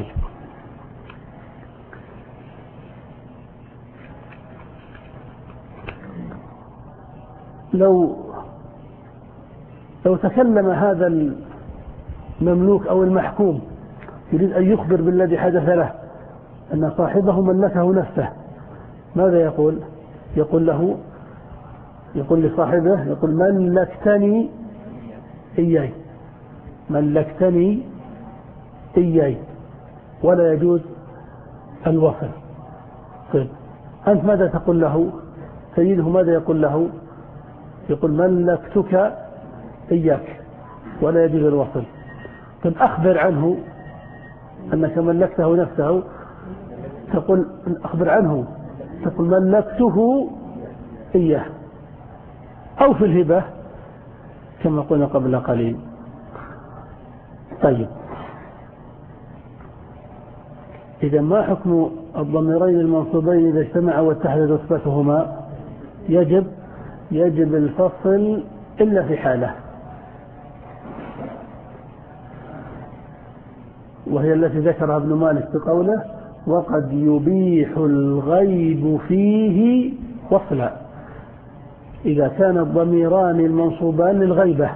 [SPEAKER 1] لو لو تكلم هذا المملوك أو المحكوم يريد أن يخبر بالذي حدث له أن صاحبه ملكه نفسه، ماذا يقول؟ يقول له، يقول لصاحبه، يقول ملكتني إياي، ملكتني إياي، ولا يجوز الوصل. طيب، أنت ماذا تقول له؟ سيده ماذا يقول له؟ يقول ملكتك إياك، ولا يجوز الوصل. طيب، أخبر عنه أنك ملكته نفسه، تقول أخبر عنه، تقول ملكته إياه. أو في الهبة كما قلنا قبل قليل. طيب، إذا ما حكم الضميرين المنصوبين إذا اجتمعوا واتحدت رتبتهما؟ يجب يجب الفصل إلا في حالة، وهي التي ذكرها ابن مالك بقوله وقد يبيح الغيب فيه وصلا، إذا كان الضميران المنصوبان للغيبة،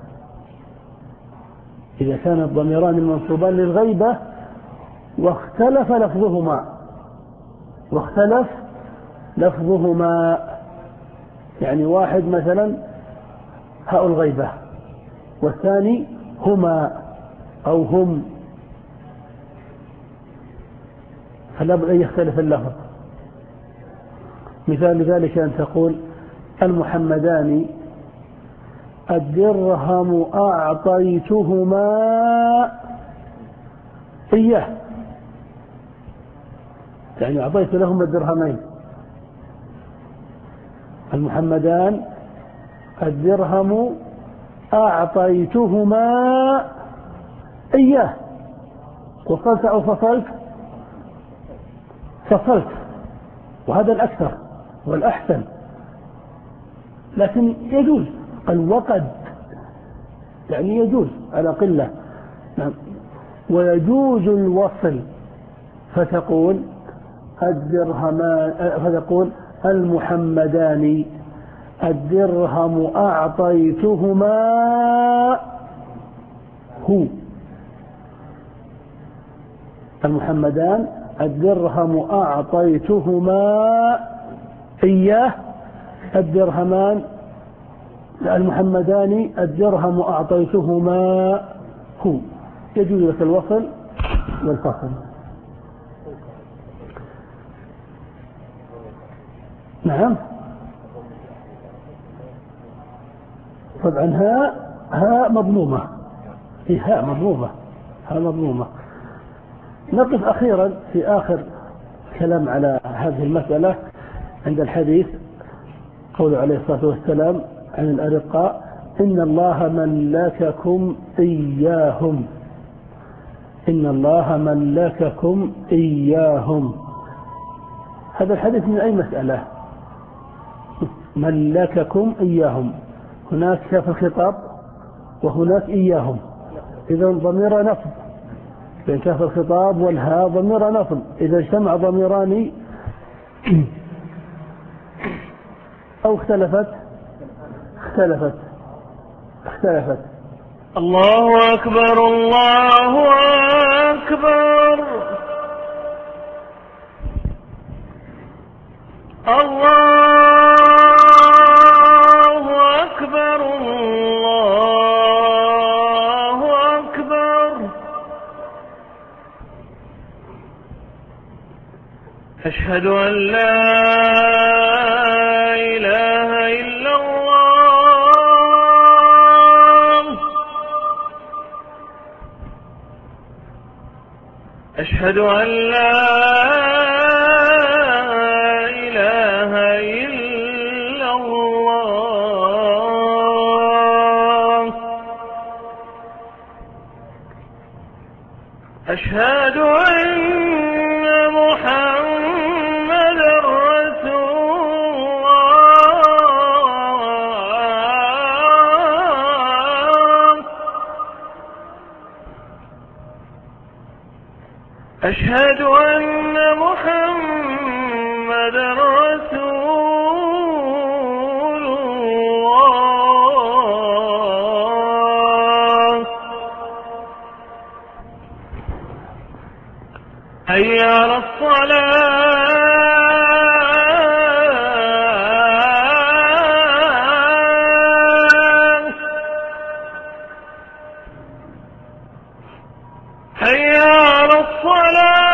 [SPEAKER 1] إذا كان الضميران المنصوبان للغيبة واختلف لفظهما، واختلف لفظهما، يعني واحد مثلا هاء الغيبة والثاني هما أو هم، فلا بد أن يختلف اللفظ. مثال ذلك أن تقول المحمدان الدرهم أعطيتهما إياه، يعني أعطيت لهم الدرهمين. المحمدان الدرهم أعطيتهما إياه، وصلت أو فصلت؟ فصلت، وهذا الأكثر والأحسن، لكن يجوز. قال وقد، يعني يجوز على قلة. نعم. ويجوز الوصل، فتقول الدرهمان، فتقول المحمدان الدرهم أعطيتهما هو، المحمدان الدرهم أعطيتهما إياه، الدرهمان المحمدان الدرهم أعطيتهما هو. يجوز لك الوصل والفصل. نعم، طبعا هاء هاء مضمومة، هي هاء مضمومة، هاء مضمومة. نقف أخيرا في آخر كلام على هذه المسألة عند الحديث قول عليه الصلاة والسلام عن الأرقاء إن الله ملككم إياهم، إن الله ملككم إياهم. هذا الحديث من أي مسألة؟ ملككم إياهم، هناك كاف الخطاب وهناك إياهم، إذا ضمير نصب، بين كاف الخطاب والهاء ضمير نصب. إذا اجتمع ضميران أو اختلفت اختلفت اختلفت
[SPEAKER 2] الله أكبر الله أكبر الله أكبر الله أكبر. أشهد أن لا أشهد أن لا إله إلا الله. أشهد أن محمدا رسول الله. أشهد أن محمدا رسول الله. حي على الصلاة. حي على الصلاة.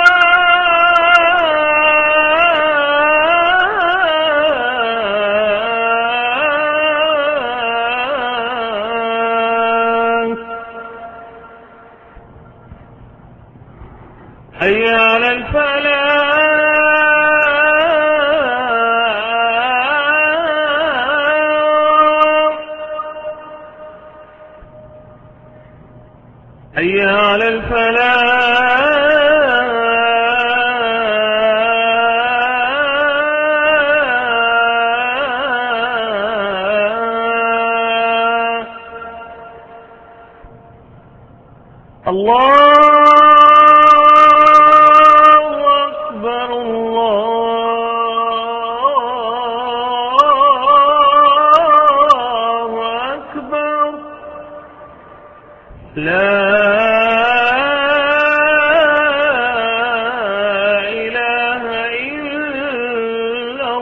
[SPEAKER 2] حي على الفلاح. حي على الفلاح. الله أكبر. الله أكبر. لا إله إلا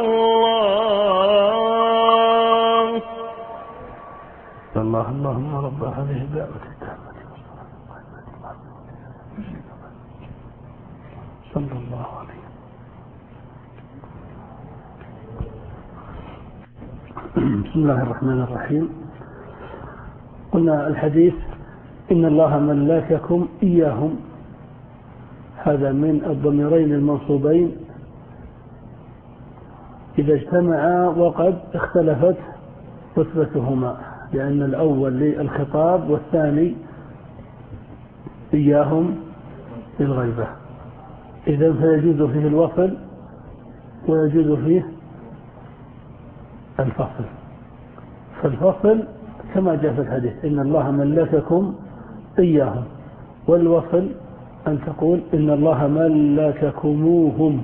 [SPEAKER 2] الله.
[SPEAKER 1] الله اللهم رب هذه الدعوة التامة صلى الله عليه. بسم الله الرحمن الرحيم. قلنا الحديث إن الله ملككم إياهم، هذا من الضميرين المنصوبين إذا اجتمعا وقد اختلفت رتبتهما، لأن الأول للخطاب والثاني إياهم للغيبة. إذن فيجوز فيه الوصل ويجوز فيه الفصل. فالفصل كما جاء في الحديث إن الله ملككم إياهم، والوصل أن تقول إن الله ملككموهم.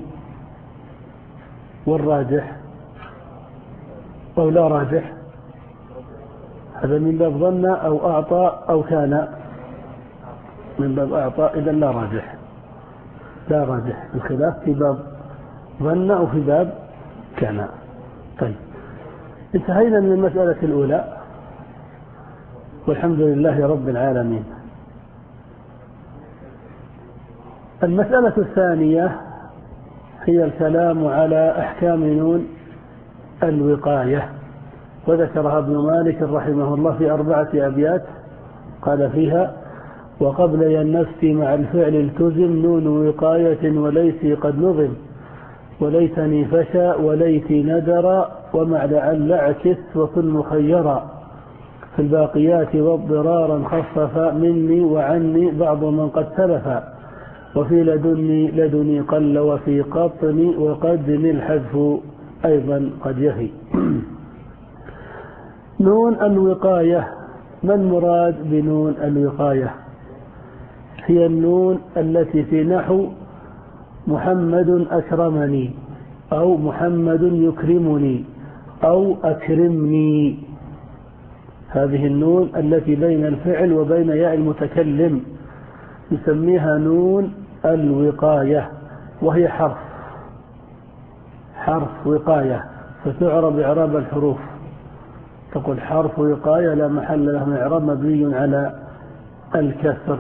[SPEAKER 1] والراجح أو لا راجح هذا من باب ظن أو أعطى أو كان، من باب أعطى إذا لا راجح، لا راجح الخلاف في باب ظن أو في باب كان. طيب انتهينا من المسألة الأولى والحمد لله رب العالمين. المسألة الثانية هي الكلام على أحكام نون الوقاية، وذكرها ابن مالك رحمه الله في أربعة أبيات قال فيها: وقبل النفس مع الفعل التزم نون وقاية وليتي قد نظم، وليتني فشى وليتي ندر، ومع لعل اعكس وكن مخيرا، في الباقيات واضطرارا خفف مني وعني بعض من قد تلف، وفي لدني لدني قل، وفي قطني وقدني الحذف أيضا قد يفي. نون الوقاية، ما المراد بنون الوقاية؟ هي النون التي في نحو محمد أكرمني، أو محمد يكرمني، أو أكرمني. هذه النون التي بين الفعل وبين ياء المتكلم نسميها نون الوقاية، وهي حرف حرف وقاية، فتعرب إعراب الحروف. تقول حرف وقاية لا محل له من إعراب مبني على الكسر.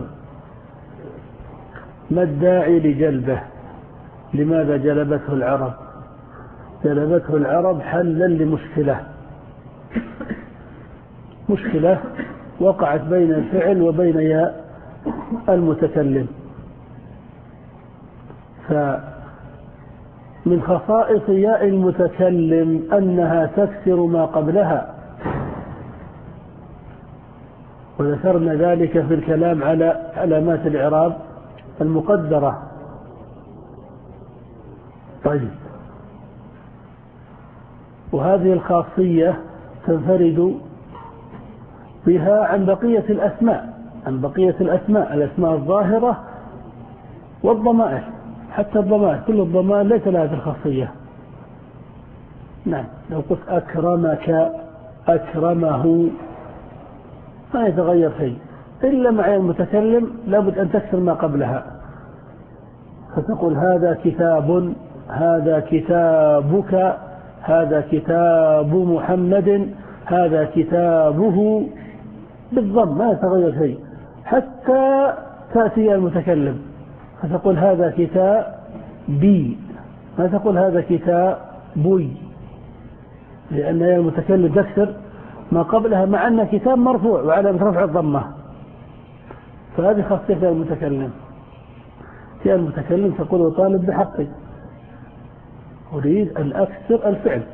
[SPEAKER 1] ما الداعي لجلبه؟ لماذا جلبته العرب؟ جلبته العرب حلا لمشكلة مشكلة وقعت بين الفعل وبين ياء المتكلم. فمن خصائص ياء المتكلم أنها تكسر ما قبلها، وذكرنا ذلك في الكلام على علامات الإعراب المقدرة. طيب، وهذه الخاصية تنفرد بها عن بقية الأسماء عن بقية الأسماء الأسماء الظاهرة والضمائر، حتى الضمائر كل الضمائر ليس لها هذه الخاصية. نعم، لو قلت أكرمك أكرمه ما يتغير شيء، إلا مع المتكلم لابد أن تكسر ما قبلها، فتقول هذا كتاب، هذا كتابك، هذا كتاب محمد، هذا كتابه، بالضم ما يتغير شيء، حتى تأتي المتكلم فتقول هذا كتابي، ما تقول هذا كتابي، لأن المتكلم تكسر ما قبلها مع أن كتاب مرفوع وعلامة رفع الضمة. فهذه خاصية المتكلم. في المتكلم تقول طالب بحقي، أريد أن أكسر الفعل.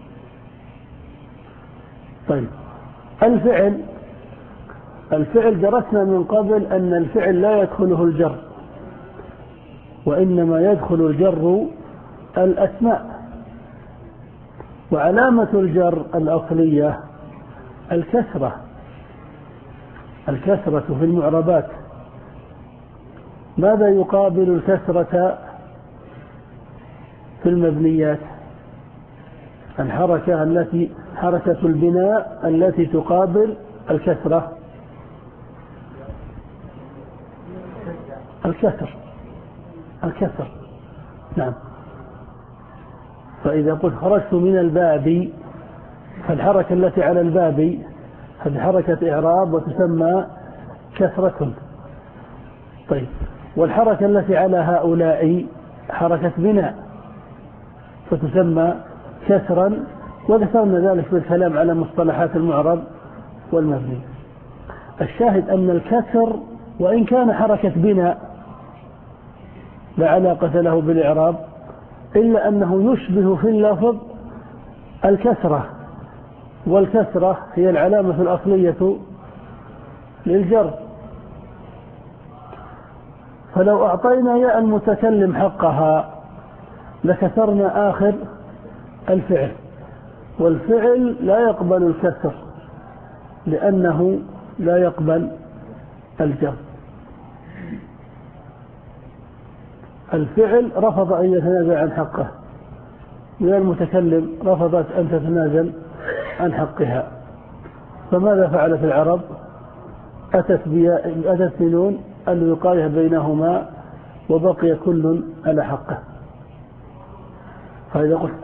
[SPEAKER 1] طيب، الفعل الفعل درسنا من قبل أن الفعل لا يدخله الجر، وإنما يدخل الجر الأسماء، وعلامة الجر الأصلية الكسرة الكسرة في المعربات. ماذا يقابل الكسرة في المبنيات؟ الحركة التي حركة البناء التي تقابل الكسرة الكسر الكسر نعم. فإذا قلت خرجت من الباب، فالحركة التي على الباب هذه حركة إعراب وتسمى كسرة. طيب، والحركة التي على هؤلاء حركة بناء فتسمى كسرا، وذكرنا ذلك في الكلام على مصطلحات المعرب والمبني. الشاهد أن الكسر وإن كان حركة بناء لا علاقة له بالإعراب، إلا أنه يشبه في اللفظ الكسرة، والكسرة هي العلامة الأصلية للجر. فلو أعطينا ياء المتكلم حقها لكسرنا آخر الفعل، والفعل لا يقبل الكسر لأنه لا يقبل الجر. الفعل رفض أن يتنازل عن حقه، ويا المتكلم رفضت أن تتنازل عن حقها. فماذا فعلت العرب؟ أتت أتت بنون الوقاية بينهما وبقي كل على حقه. فإذا قلت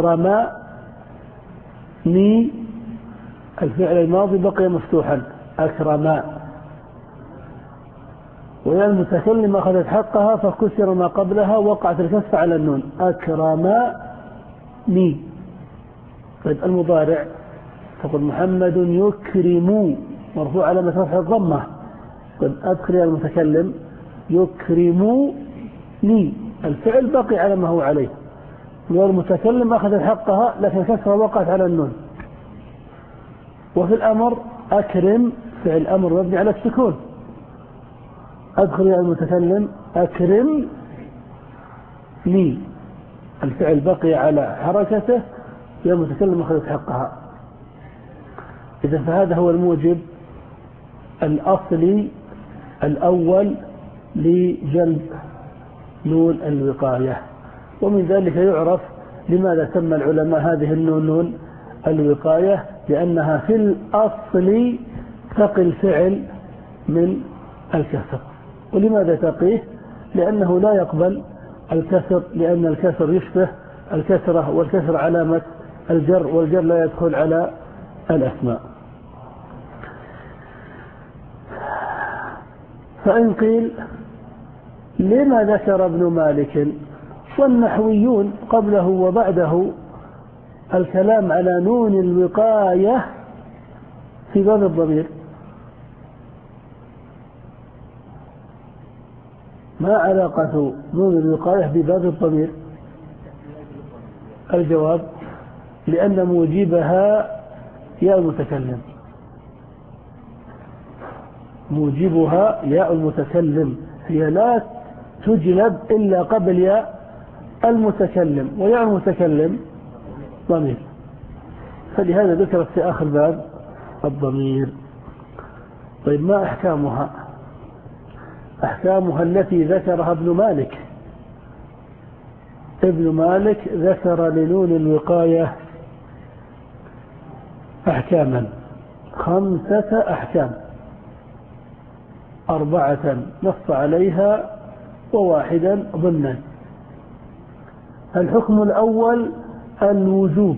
[SPEAKER 1] أكرمني الفعل الماضي بقي مفتوحا أكرم، ويا المتكلم أخذت حقها فكسر ما قبلها وقعت الكسر على النون أكرمني. طيب، المضارع تقول محمد يكرم مرفوع علامة رفع الضمة. طيب، أدخل يا المتكلم يكرمني، الفعل بقي على ما هو عليه، والمتكلم أخذ حقها لكن الكسرة وقعت على النون. وفي الأمر أكرم فعل أمر مبني على السكون، أدخل يا المتكلم أكرم لي، الفعل بقي على حركته، يا المتكلم أخذت حقها. إذا فهذا هو الموجب الأصلي الأول لجلب نون الوقاية. ومن ذلك يعرف لماذا سمى العلماء هذه النون نون الوقاية، لأنها في الأصل تقي الفعل من الكسر. ولماذا تقيه؟ لأنه لا يقبل الكسر، لأن الكسر يشبه الكسرة، والكسر علامة الجر، والجر لا يدخل على الأسماء. فإن قيل لما ذكر ابن مالك والنحويون قبله وبعده الكلام على نون الوقاية في باب الضمير؟ ما علاقة نون الوقاية بباب الضمير؟ الجواب لأن موجبها ياء المتكلم، موجبها ياء المتكلم، هي لا تجلب إلا قبل ياء المتكلم، وياء المتكلم ضمير، فلهذا ذكرت في آخر باب الضمير. طيب ما أحكامها؟ أحكامها التي ذكرها ابن مالك. ابن مالك ذكر لنون الوقاية أحكاما، خمسة أحكام، أربعة نص عليها وواحدا ضمنا. الحكم الأول الوجوب،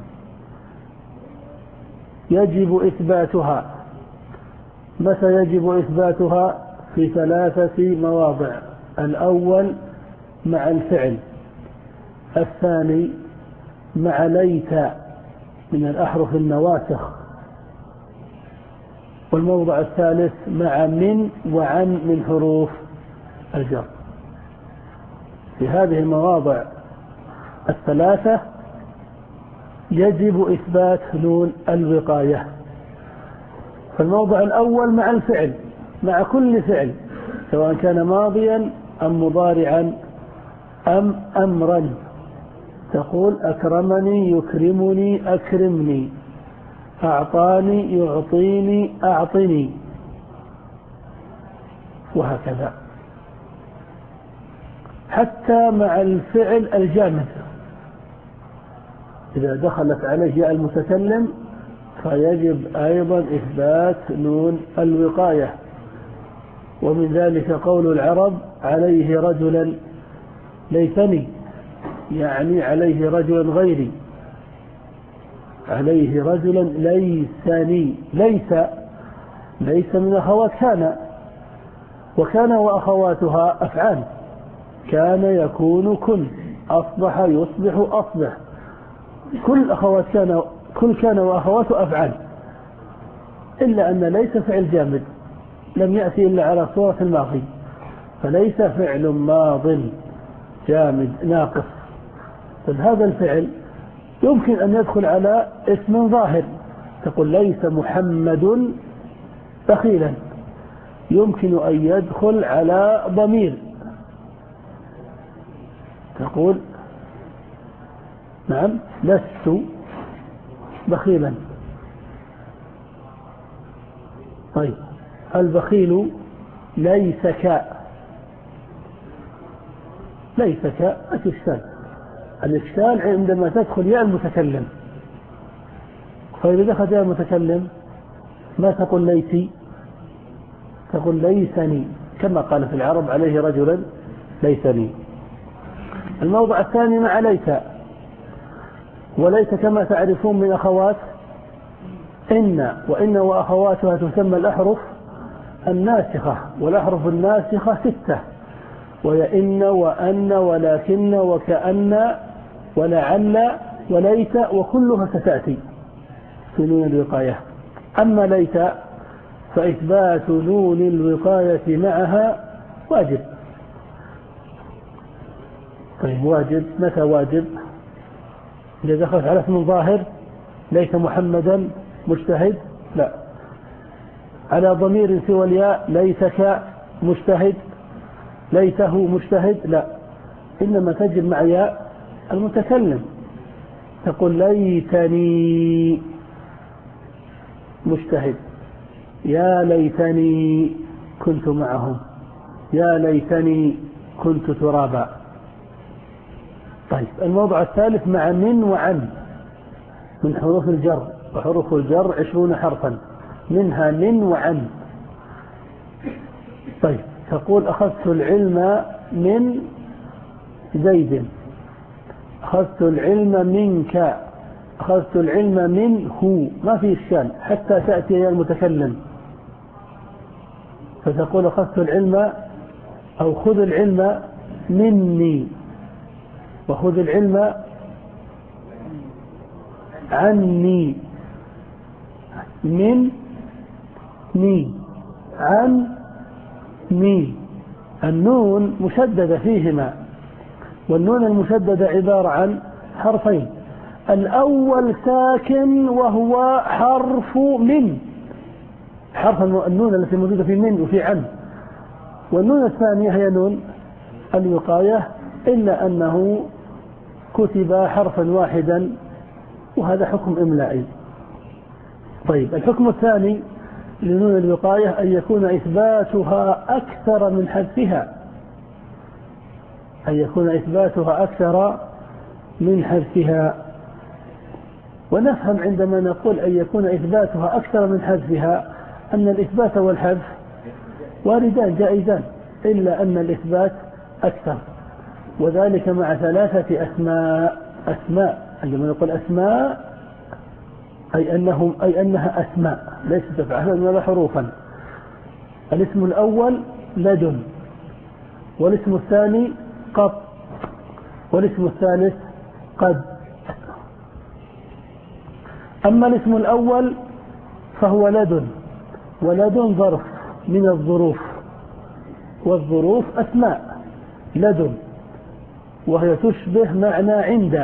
[SPEAKER 1] يجب إثباتها. متى يجب إثباتها؟ في ثلاثة مواضع. الأول مع الفعل، الثاني مع ليت من الأحرف النواسخ، والموضع الثالث مع من وعن من حروف الجر. في هذه المواضع الثلاثة يجب إثبات نون الوقاية. فالموضع الأول مع الفعل، مع كل فعل سواء كان ماضيا أم مضارعا أم أمرا، تقول أكرمني يكرمني أكرمني، أعطاني يعطيني أعطني، وهكذا. حتى مع الفعل الجامد إذا دخلت عليه ياء المتكلم فيجب أيضا إثبات نون الوقاية. ومن ذلك قول العرب عليه رجلا ليتني، يعني عليه رجلا غيري، عليه رجلا ليسني. ليس ليس من أخوات كان، وكان وأخواتها أفعال، كان يكون كن، أصبح يصبح أصبح، كل أخوات كان، كل كان وأخواته أفعال، إلا أن ليس فعل جامد لم يأتي إلا على صورة الماضي، فليس فعل ماض جامد ناقص. فهذا الفعل يمكن أن يدخل على اسم ظاهر، تقول ليس محمد بخيلا، يمكن أن يدخل على ضمير، تقول نعم لست بخيلا. طيب البخيل ليس كاء، ليس كاء الإشكال، الإشكال عندما تدخل ياء المتكلم. فإذا دخل ياء المتكلم ما تقول ليتي، تقول ليسني، كما قال في العرب عليه رجلا ليسني. الموضع الثاني مع ليت، وليت كما تعرفون من أخوات إن، وإن وأخواتها تسمى الأحرف الناسخة، والأحرف الناسخة ستة، وهي إن وأن ولكن وكأن ولعل وليت، وكلها ستأتي في نون الوقاية. أما ليت فإثبات نون الوقاية معها واجب. طيب واجب، متى واجب؟ إذا دخلت على اسم ظاهر، ليس محمدا مجتهد، لا. على ضمير سوى الياء، ليتك مجتهد، ليته مجتهد، لا، إنما تجب مع ياء المتكلم، تقول ليتني مجتهد، يا ليتني كنت معهم، يا ليتني كنت ترابا. طيب الموضع الثالث مع من وعن من حروف الجر، وحروف الجر عشرون حرفا، منها من وعن. طيب تقول أخذت العلم من زيد، أخذت العلم منك، أخذت العلم منه، ما في إشكال حتى تأتي يا المتكلم، فتقول أخذت العلم أو خذ العلم مني، وخذ العلم عني، من ني، عن ني، النون مشددة فيهما، والنون المشددة عبارة عن حرفين، الأول ساكن وهو حرف من، حرف النون التي موجودة في من وفي عن، والنون الثانية هي نون الوقاية، إلا أنه كتب حرفا واحدا، وهذا حكم إملائي. طيب الحكم الثاني لنون الوقاية أن يكون إثباتها أكثر من حذفها، أن يكون إثباتها أكثر من حذفها. ونفهم عندما نقول أن يكون إثباتها أكثر من حذفها أن الإثبات والحذف واردان جائزان، إلا أن الإثبات أكثر، وذلك مع ثلاثة أسماء. أسماء عندما نقول أسماء أي أنهم أي أنها أسماء ليست أفعالا ولا حروفا. الاسم الأول لدن، والاسم الثاني قط، والاسم الثالث قد. أما الاسم الأول فهو لدن، ولدن ظرف من الظروف، والظروف أسماء لدن، وهي تشبه معنى عند،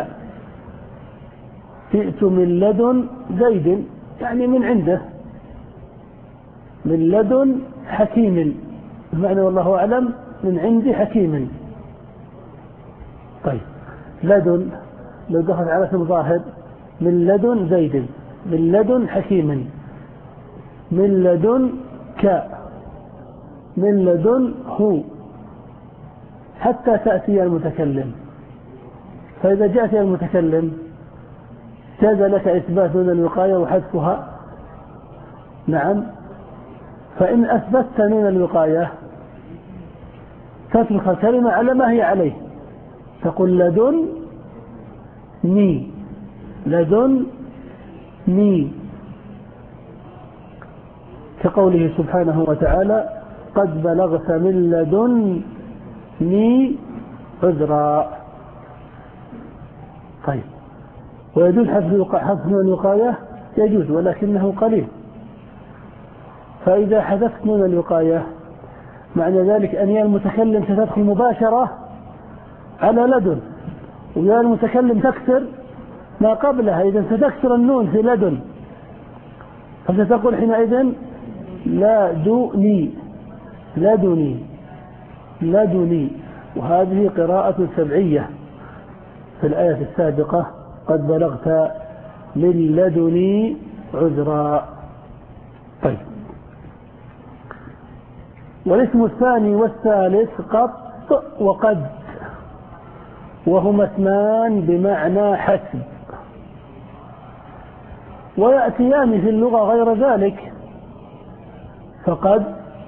[SPEAKER 1] جئت من لدن زيد يعني من عنده، من لدن حكيم بمعنى والله أعلم من عند حكيم. طيب لدن لو دخل على اسم ظاهر من لدن زيد، من لدن حكيم، من لدن ك، من لدن هو، حتى تأتي المتكلم. فإذا جاءت المتكلم جاز لك إثبات نون الوقاية وحذفها، نعم. فإن أثبتت نون الوقاية تترك الكلمة على ما هي عليه، تقول لدن ني، لدن ني، كقوله سبحانه وتعالى قد بلغت من لدني عذرا. طيب ويجوز حذف نون الوقاية، يجوز ولكنه قليل. فإذا حذفت نون الوقاية معنى ذلك أن يا المتكلم ستدخل مباشرة على لدن، ويا المتكلم تكسر ما قبلها، إذا ستكسر النون في لدن، فستقول حينئذ لدني، لدني، لدني. وهذه قراءة سبعية في الآية السابقة قد بلغت من لدني عذرا. طيب والاسم الثاني والثالث قط وقد، وهما اسمان بمعنى حسب، ويأتيان في اللغة غير ذلك. فقد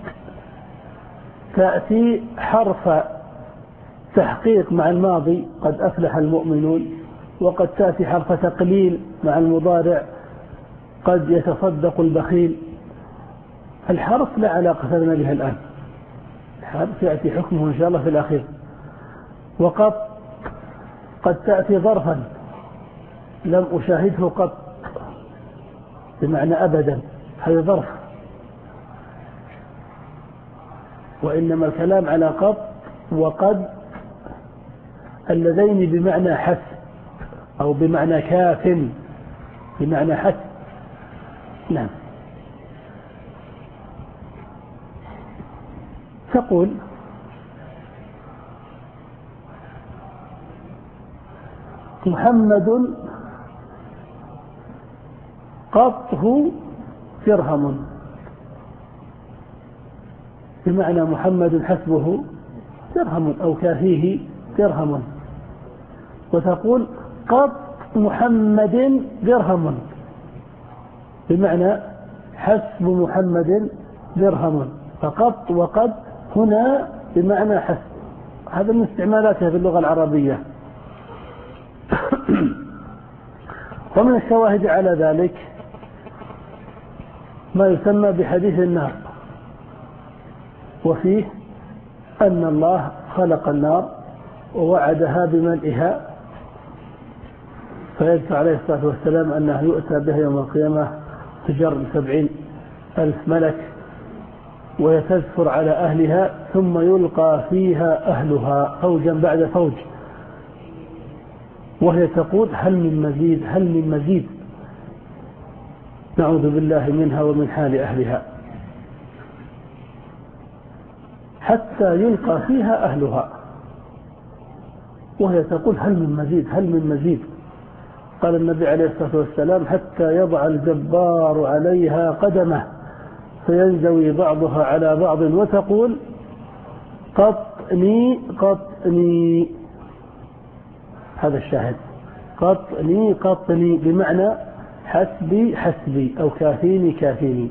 [SPEAKER 1] تأتي حرف تحقيق مع الماضي قد أفلح المؤمنون، وقد تأتي حرف تقليل مع المضارع قد يتصدق البخيل. الحرف لا علاقة لنا بها الآن، الحرف يأتي حكمه إن شاء الله في الأخير. وقد قد تأتي ظرفا لم أشاهده قط بمعنى أبدا، هذا ظرف، وإنما الكلام على قد وقد اللذين بمعنى حسب أو بمعنى كاف، بمعنى حسب. نعم. تقول محمد قطه درهم، بمعنى محمد حسبه درهم أو كافيه درهم. وتقول قط محمد درهم، بمعنى حسب محمد درهم. فقط وقد هنا بمعنى حسب، هذا من استعمالاتها في اللغة العربية. ومن الشواهد على ذلك ما يسمى بحديث النار، وفيه أن الله خلق النار ووعدها بملئها، فيذكر عليه الصلاة والسلام أنه يؤتى بها يوم القيامة تجر بسبعين ألف ملك، وتزفر على أهلها ثم يلقى فيها أهلها فوجا بعد فوج، وهي تقول هل من مزيد هل من مزيد، نعوذ بالله منها ومن حال أهلها، حتى يلقى فيها أهلها، وهي تقول هل من مزيد هل من مزيد. قال النبي عليه الصلاة والسلام حتى يضع الجبار عليها قدمه فينزوي بعضها على بعض وتقول قطني قطني. هذا الشاهد، قطني قطني بمعنى حسبي حسبي أو كافيني كافيني.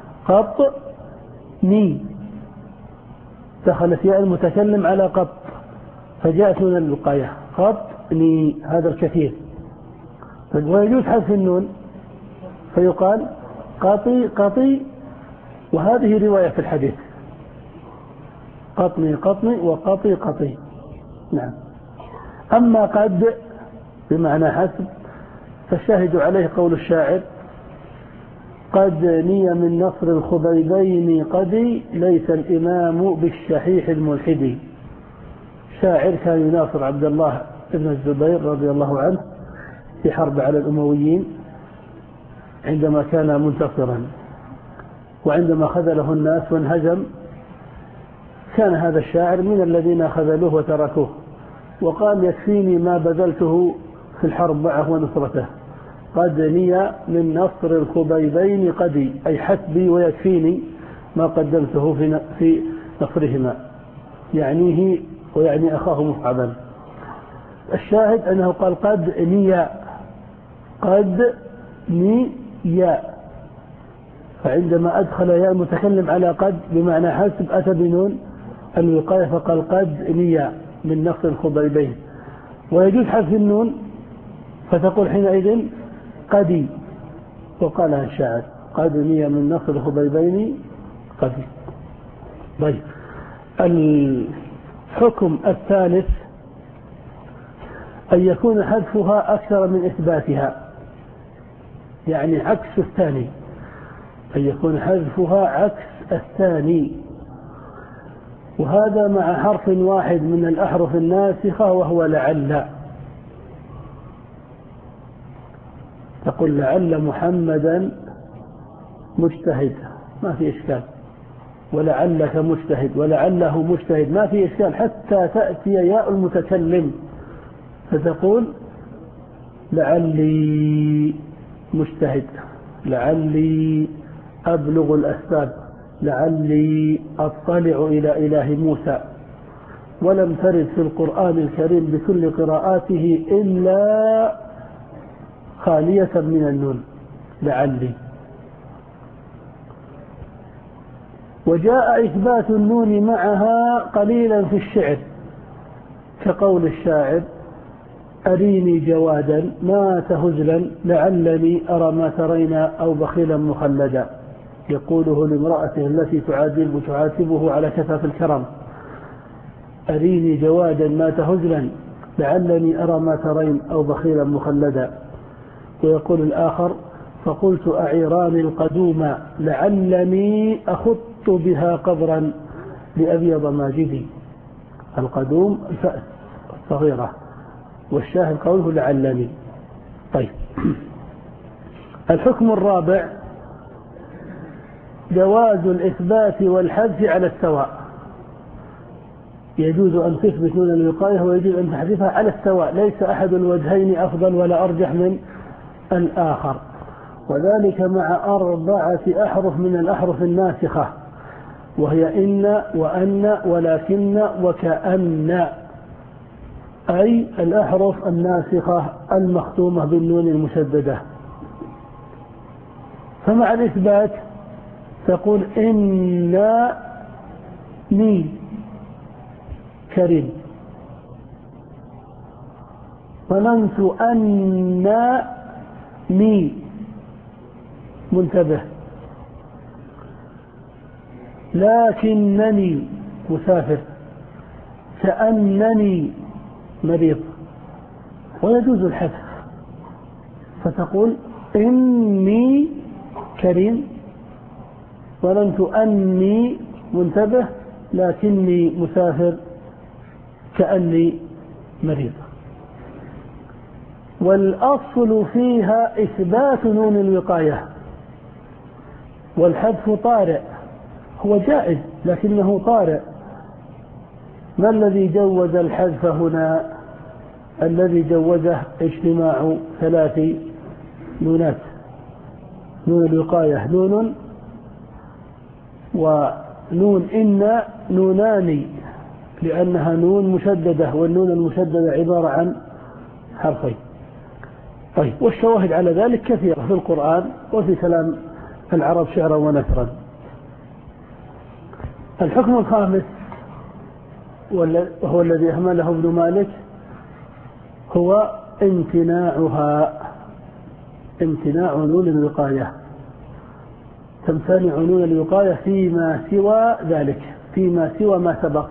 [SPEAKER 1] قطني دخلت ياء المتكلم على قط فجاءت من الوقاية قطني، هذا الكثير. ويجوز حذف النون فيقال قطي قطي، وهذه رواية في الحديث قطني قطني وقطي قطي. نعم. أما قد بمعنى حسب فالشاهد عليه قول الشاعر قد ني من نصر الخبيبين قدي ليس الإمام بالشحيح الملحدي. شاعر كان يناصر عبد الله بن الزبير رضي الله عنه في حرب على الأمويين عندما كان منتصرا، وعندما خذله الناس وانهزم كان هذا الشاعر من الذين خذلوه وتركوه، وقال يكفيني ما بذلته في الحرب معه ونصرته، قد ني من نصر الخبيبين قدي، أي حسبي ويكفيني ما قدمته في في نصرهما، يعنيه ويعني أخاه مصعبا. الشاهد أنه قال قد ني قد ني ياء، فعندما أدخل ياء المتكلم على قد بمعنى حسب أتى بنون الوقاية فقال قد ني من نصر الخبيبين. ويجوز حذف النون فتقول حينئذ قدي، وقالها الشاعر قد ني من نصر الخبيبين قدي. طيب، الحكم الثالث أن يكون حذفها أكثر من إثباتها، يعني عكس الثاني، أن يكون حذفها عكس الثاني، وهذا مع حرف واحد من الأحرف الناسخة وهو لعل. تقول لعل محمدا مجتهد ما في إشكال، ولعلك مجتهد ولعله مجتهد ما في إشكال، حتى تأتي ياء المتكلم فتقول لعلي مجتهد، لعلي أبلغ الأسباب، لعلي أطلع إلى إله موسى. ولم ترد في القرآن الكريم بكل قراءاته إلا خالية من النون لعلي. وجاء إثبات النون معها قليلا في الشعر كقول الشاعر أريني جوادا مات هزلا لعلني أرى ما ترينا أو بخيلا مخلدا، يقوله لامرأته التي تعاتبه تعاتبه على كثرة الكرم، أريني جوادا مات هزلا لعلني أرى ما ترين أو بخيلا مخلدا. ويقول الآخر فقلت أعيراني القدوم لعلني أخط بها قبرا لأبيض ماجدي. القدوم الفأس الصغيرة، والشاهد قوله لعلني. طيب، الحكم الرابع جواز الإثبات والحذف على السواء، يجوز أن تثبت نون الوقاية ويجوز أن تحذفها على السواء، ليس أحد الوجهين أفضل ولا أرجح من الآخر، وذلك مع أربعة أحرف من الأحرف الناسخة، وهي إن وأن ولكن وكأن، أي الأحرف الناسخة المختومة بالنون المشددة. فمع الإثبات تقول إنني كريم، ظننت أنني منتبه، لكنني مسافر، كأنني مريض. ويجوز الحذف فتقول إني كريم، ظننت أني منتبه لكني مسافر كأني مريض. والأصل فيها إثبات نون الوقاية، والحذف طارئ، هو جائز لكنه طارئ. ما الذي جوز الحذف هنا؟ الذي جوزه اجتماع ثلاث نونات: نون الوقاية نون، ونون إن نونان لأنها نون مشددة، والنون المشددة عبارة عن حرفين. طيب، والشواهد على ذلك كثيرة في القرآن وفي كلام العرب شعرا ونثرا. الحكم الخامس وهو الذي أهمله ابن مالك هو امتناعها، امتناع نون الوقاية. تمتنع نون الوقاية فيما سوى ذلك، فيما سوى ما سبق،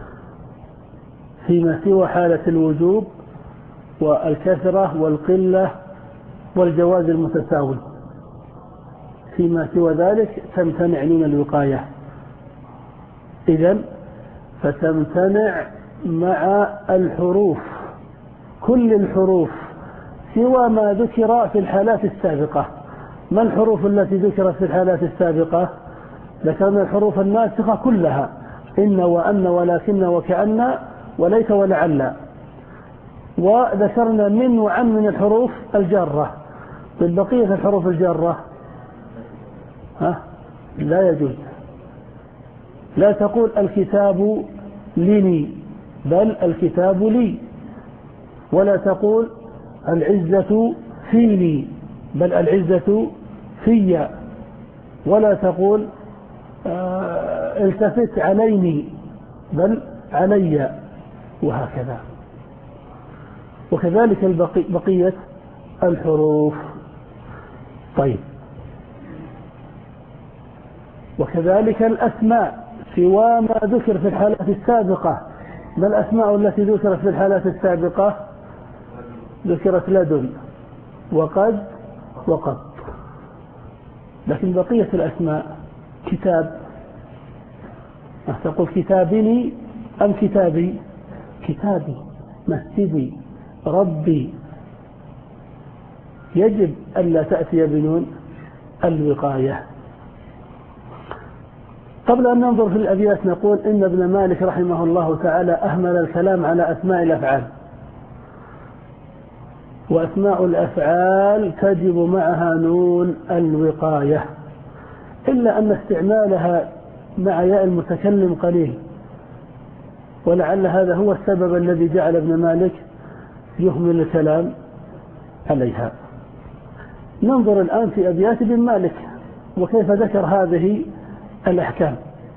[SPEAKER 1] فيما سوى حالة الوجوب والكثرة والقلة والجواز المتساوي، فيما سوى ذلك تمتنع نون الوقاية. إذن فتمتنع مع الحروف، كل الحروف سوى ما ذكر في الحالات السابقة. ما الحروف التي ذكرت في الحالات السابقة؟ ذكرنا الحروف الناسخة كلها: إن وأن ولكن وكأن وليت ولعل. وذكرنا من وعن من الحروف الجارة. بالبقية الحروف الجارة ها لا يجوز. لا تقول الكتاب لني، بل الكتاب لي. ولا تقول العزة فيني، بل العزة في. ولا تقول آه التفت عليني، بل علي، وهكذا. وكذلك البقي بقية الحروف. طيب، وكذلك الأسماء سوى ما ذكر في الحالات السابقة. ما الأسماء التي ذكرت في الحالات السابقة؟ ذكرت لدن وقد وقد. لكن بقية الأسماء كتاب، تقول كتابني أم كتابي؟ كتابي، مسجدي، ربي. يجب ألا تأتي بنون الوقاية. قبل أن ننظر في الأبيات نقول إن ابن مالك رحمه الله تعالى أهمل الكلام على أسماء الأفعال، وأسماء الأفعال تجب معها نون الوقاية، إلا أن استعمالها مع ياء المتكلم قليل، ولعل هذا هو السبب الذي جعل ابن مالك يهمل الكلام عليها. ننظر الآن في أبيات ابن مالك وكيف ذكر هذه الأحكام.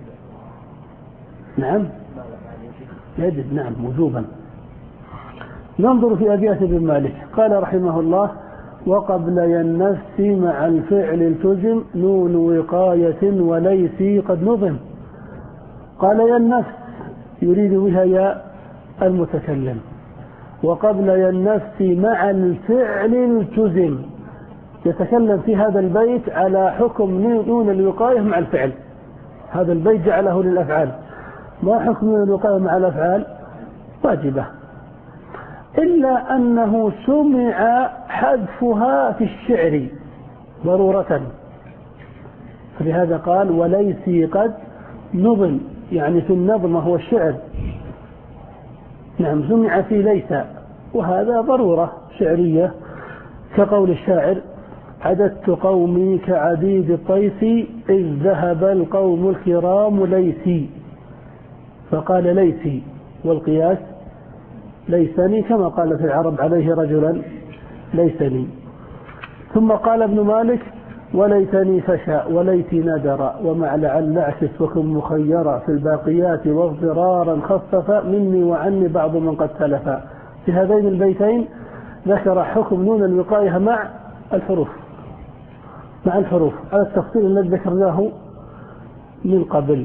[SPEAKER 1] نعم يجب، نعم وجوبا. ننظر في أبيات ابن مالك. قال رحمه الله: وقبل النفس مع الفعل التزم نون وقاية وليس قد نظم. قال يا النفس يريد بها يا المتكلم. وقبل النفس مع الفعل التزم، يتكلم في هذا البيت على حكم نون الوقاية مع الفعل. هذا البيت جعله للأفعال. ما حكم نون الوقاية مع الأفعال؟ واجبة، إلا أنه سمع حذفها في الشعر ضرورة، فلهذا قال وليس قد نظم، يعني في النظم هو الشعر. نعم، سمع في ليس، وهذا ضرورة شعرية، كقول الشاعر: عددت قومي كعديد الطيس إذ ذهب القوم الكرام ليسي. فقال ليسي، والقياس ليسني، كما قال في العرب عليه رجلا ليسني. ثم قال ابن مالك: وليتني فشا وليتي ندر ومع لعل اعكس وكن مخيرا في الباقيات واضطرارا خفف مني وعني بعض من قد تلف. في هذين البيتين ذكر حكم نون الوقاية مع الحروف، مع الحروف على التفصيل الذي ذكرناه من قبل.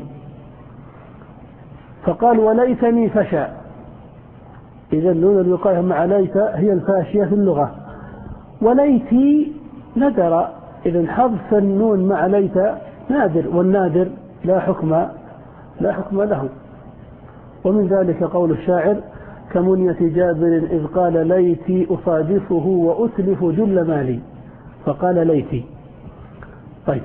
[SPEAKER 1] فقال: وليتني فشا. إذا نون الوقاية مع ليت هي الفاشية في اللغة. وليتي ندر، إذا حذف النون مع ليت نادر، والنادر لا حكم لا حكم له. ومن ذلك قول الشاعر: كمنية جابر إذ قال ليتي أصادفه وأتلف جل مالي، فقال ليتي. طيب،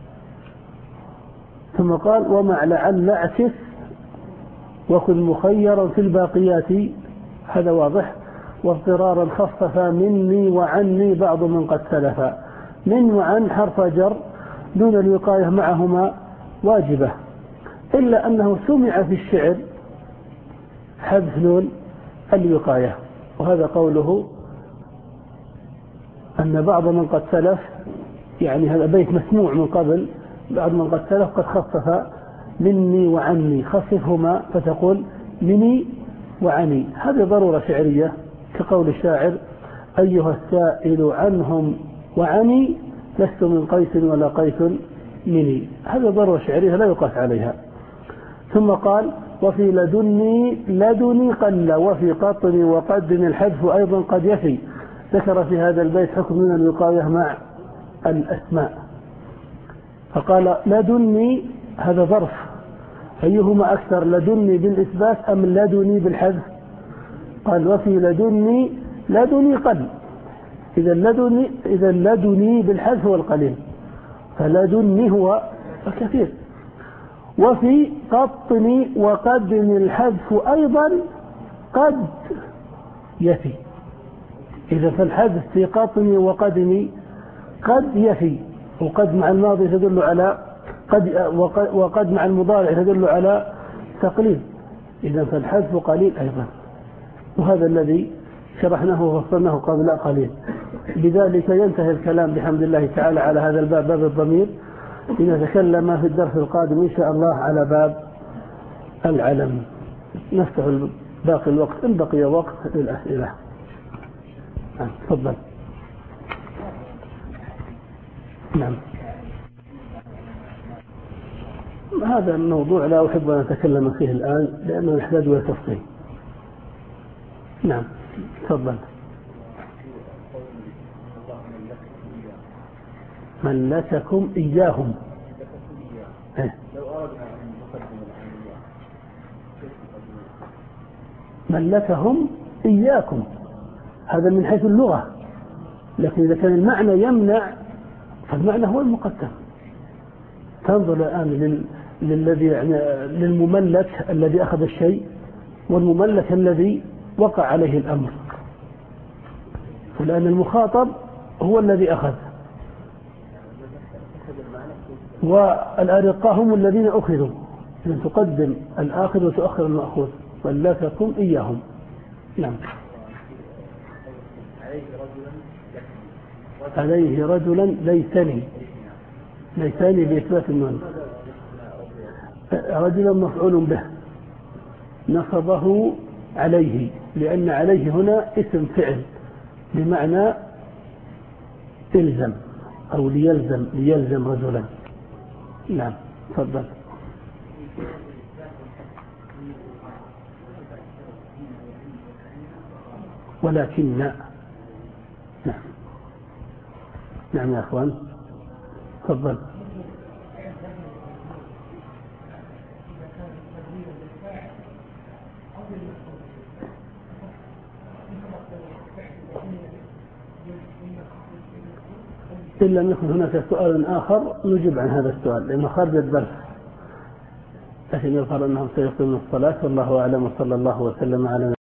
[SPEAKER 1] ثم قال: ومع لعل اعكس وكن مخيرا في الباقيات، هذا واضح. واضطرارا خففا مني وعني بعض من قد سلفا. من وعن حرف جر دون الوقاية معهما واجبة، إلا أنه سمع في الشعر حذف نون الوقاية، وهذا قوله أن بعض من قد سلف، يعني هذا بيت مسموع من قبل، بعض من قد سلف قد خفف مني وعني، خففهما فتقول مني وعني. هذه ضرورة شعرية، كقول الشاعر: أيها السائل عنهم وعني لست من قيس ولا قيس مني. هذه ضرورة شعرية لا يقاس عليها. ثم قال: وفي لدني لدني قل، وفي قطني وقدني الحذف أيضا قد يفي. ذكر في هذا البيت حكم من الوقاية مع الأسماء، فقال: لدني هذا ظرف، أيهما أكثر، لدني بالإثبات أم لدني بالحذف؟ قال: وفي لدني لدني قل، إذا لدني إذا لدني بالحذف هو القليل، فلدني هو الكثير. وفي قطني وقدني الحذف أيضا قد يفي، إذا فالحذف في قطني وقدني قد يفي، وقد مع الماضي تدل على قد، وقد مع المضارع تدل على تقليل، إذا فالحذف قليل أيضا. وهذا الذي شرحناه وفصلناه قبل قليل. بذلك ينتهي الكلام بحمد الله تعالى على هذا الباب، باب الضمير. لنتكلم في الدرس القادم إن شاء الله على باب العلم. نفتح باقي الوقت إن بقي وقت للأسئلة. تفضل. نعم، هذا الموضوع لا أحب أن أتكلم فيه الآن لأنه يحتاج إلى تفصيل. نعم، تفضل. ملككم إياهم. ملكهم إياكم، هذا من حيث اللغة، لكن إذا كان المعنى يمنع فالمعنى هو المقدم. تنظر الآن للذي يعني للمملك الذي أخذ الشيء والمملك الذي وقع عليه الأمر، لأن المخاطب هو الذي أخذ، والأرقاء هم الذين أخذوا، إذن تقدم الآخذ وتؤخر المأخوذ. ملككم إياهم. نعم. عليه رجلا ليسني، ليسني بإثبات النون. رجلا مفعول به نصبه عليه، لأن عليه هنا اسم فعل بمعنى إلزم أو ليلزم، ليلزم رجلا. نعم، تفضل. ولكن نعم نعم يا أخوان، تفضل. إلا أن يكون هناك سؤال آخر نجيب عن هذا السؤال لأنه خارج الدرس، لكن يظهر أنهم سيقيمون الصلاة، والله أعلم، وصلى الله وسلم على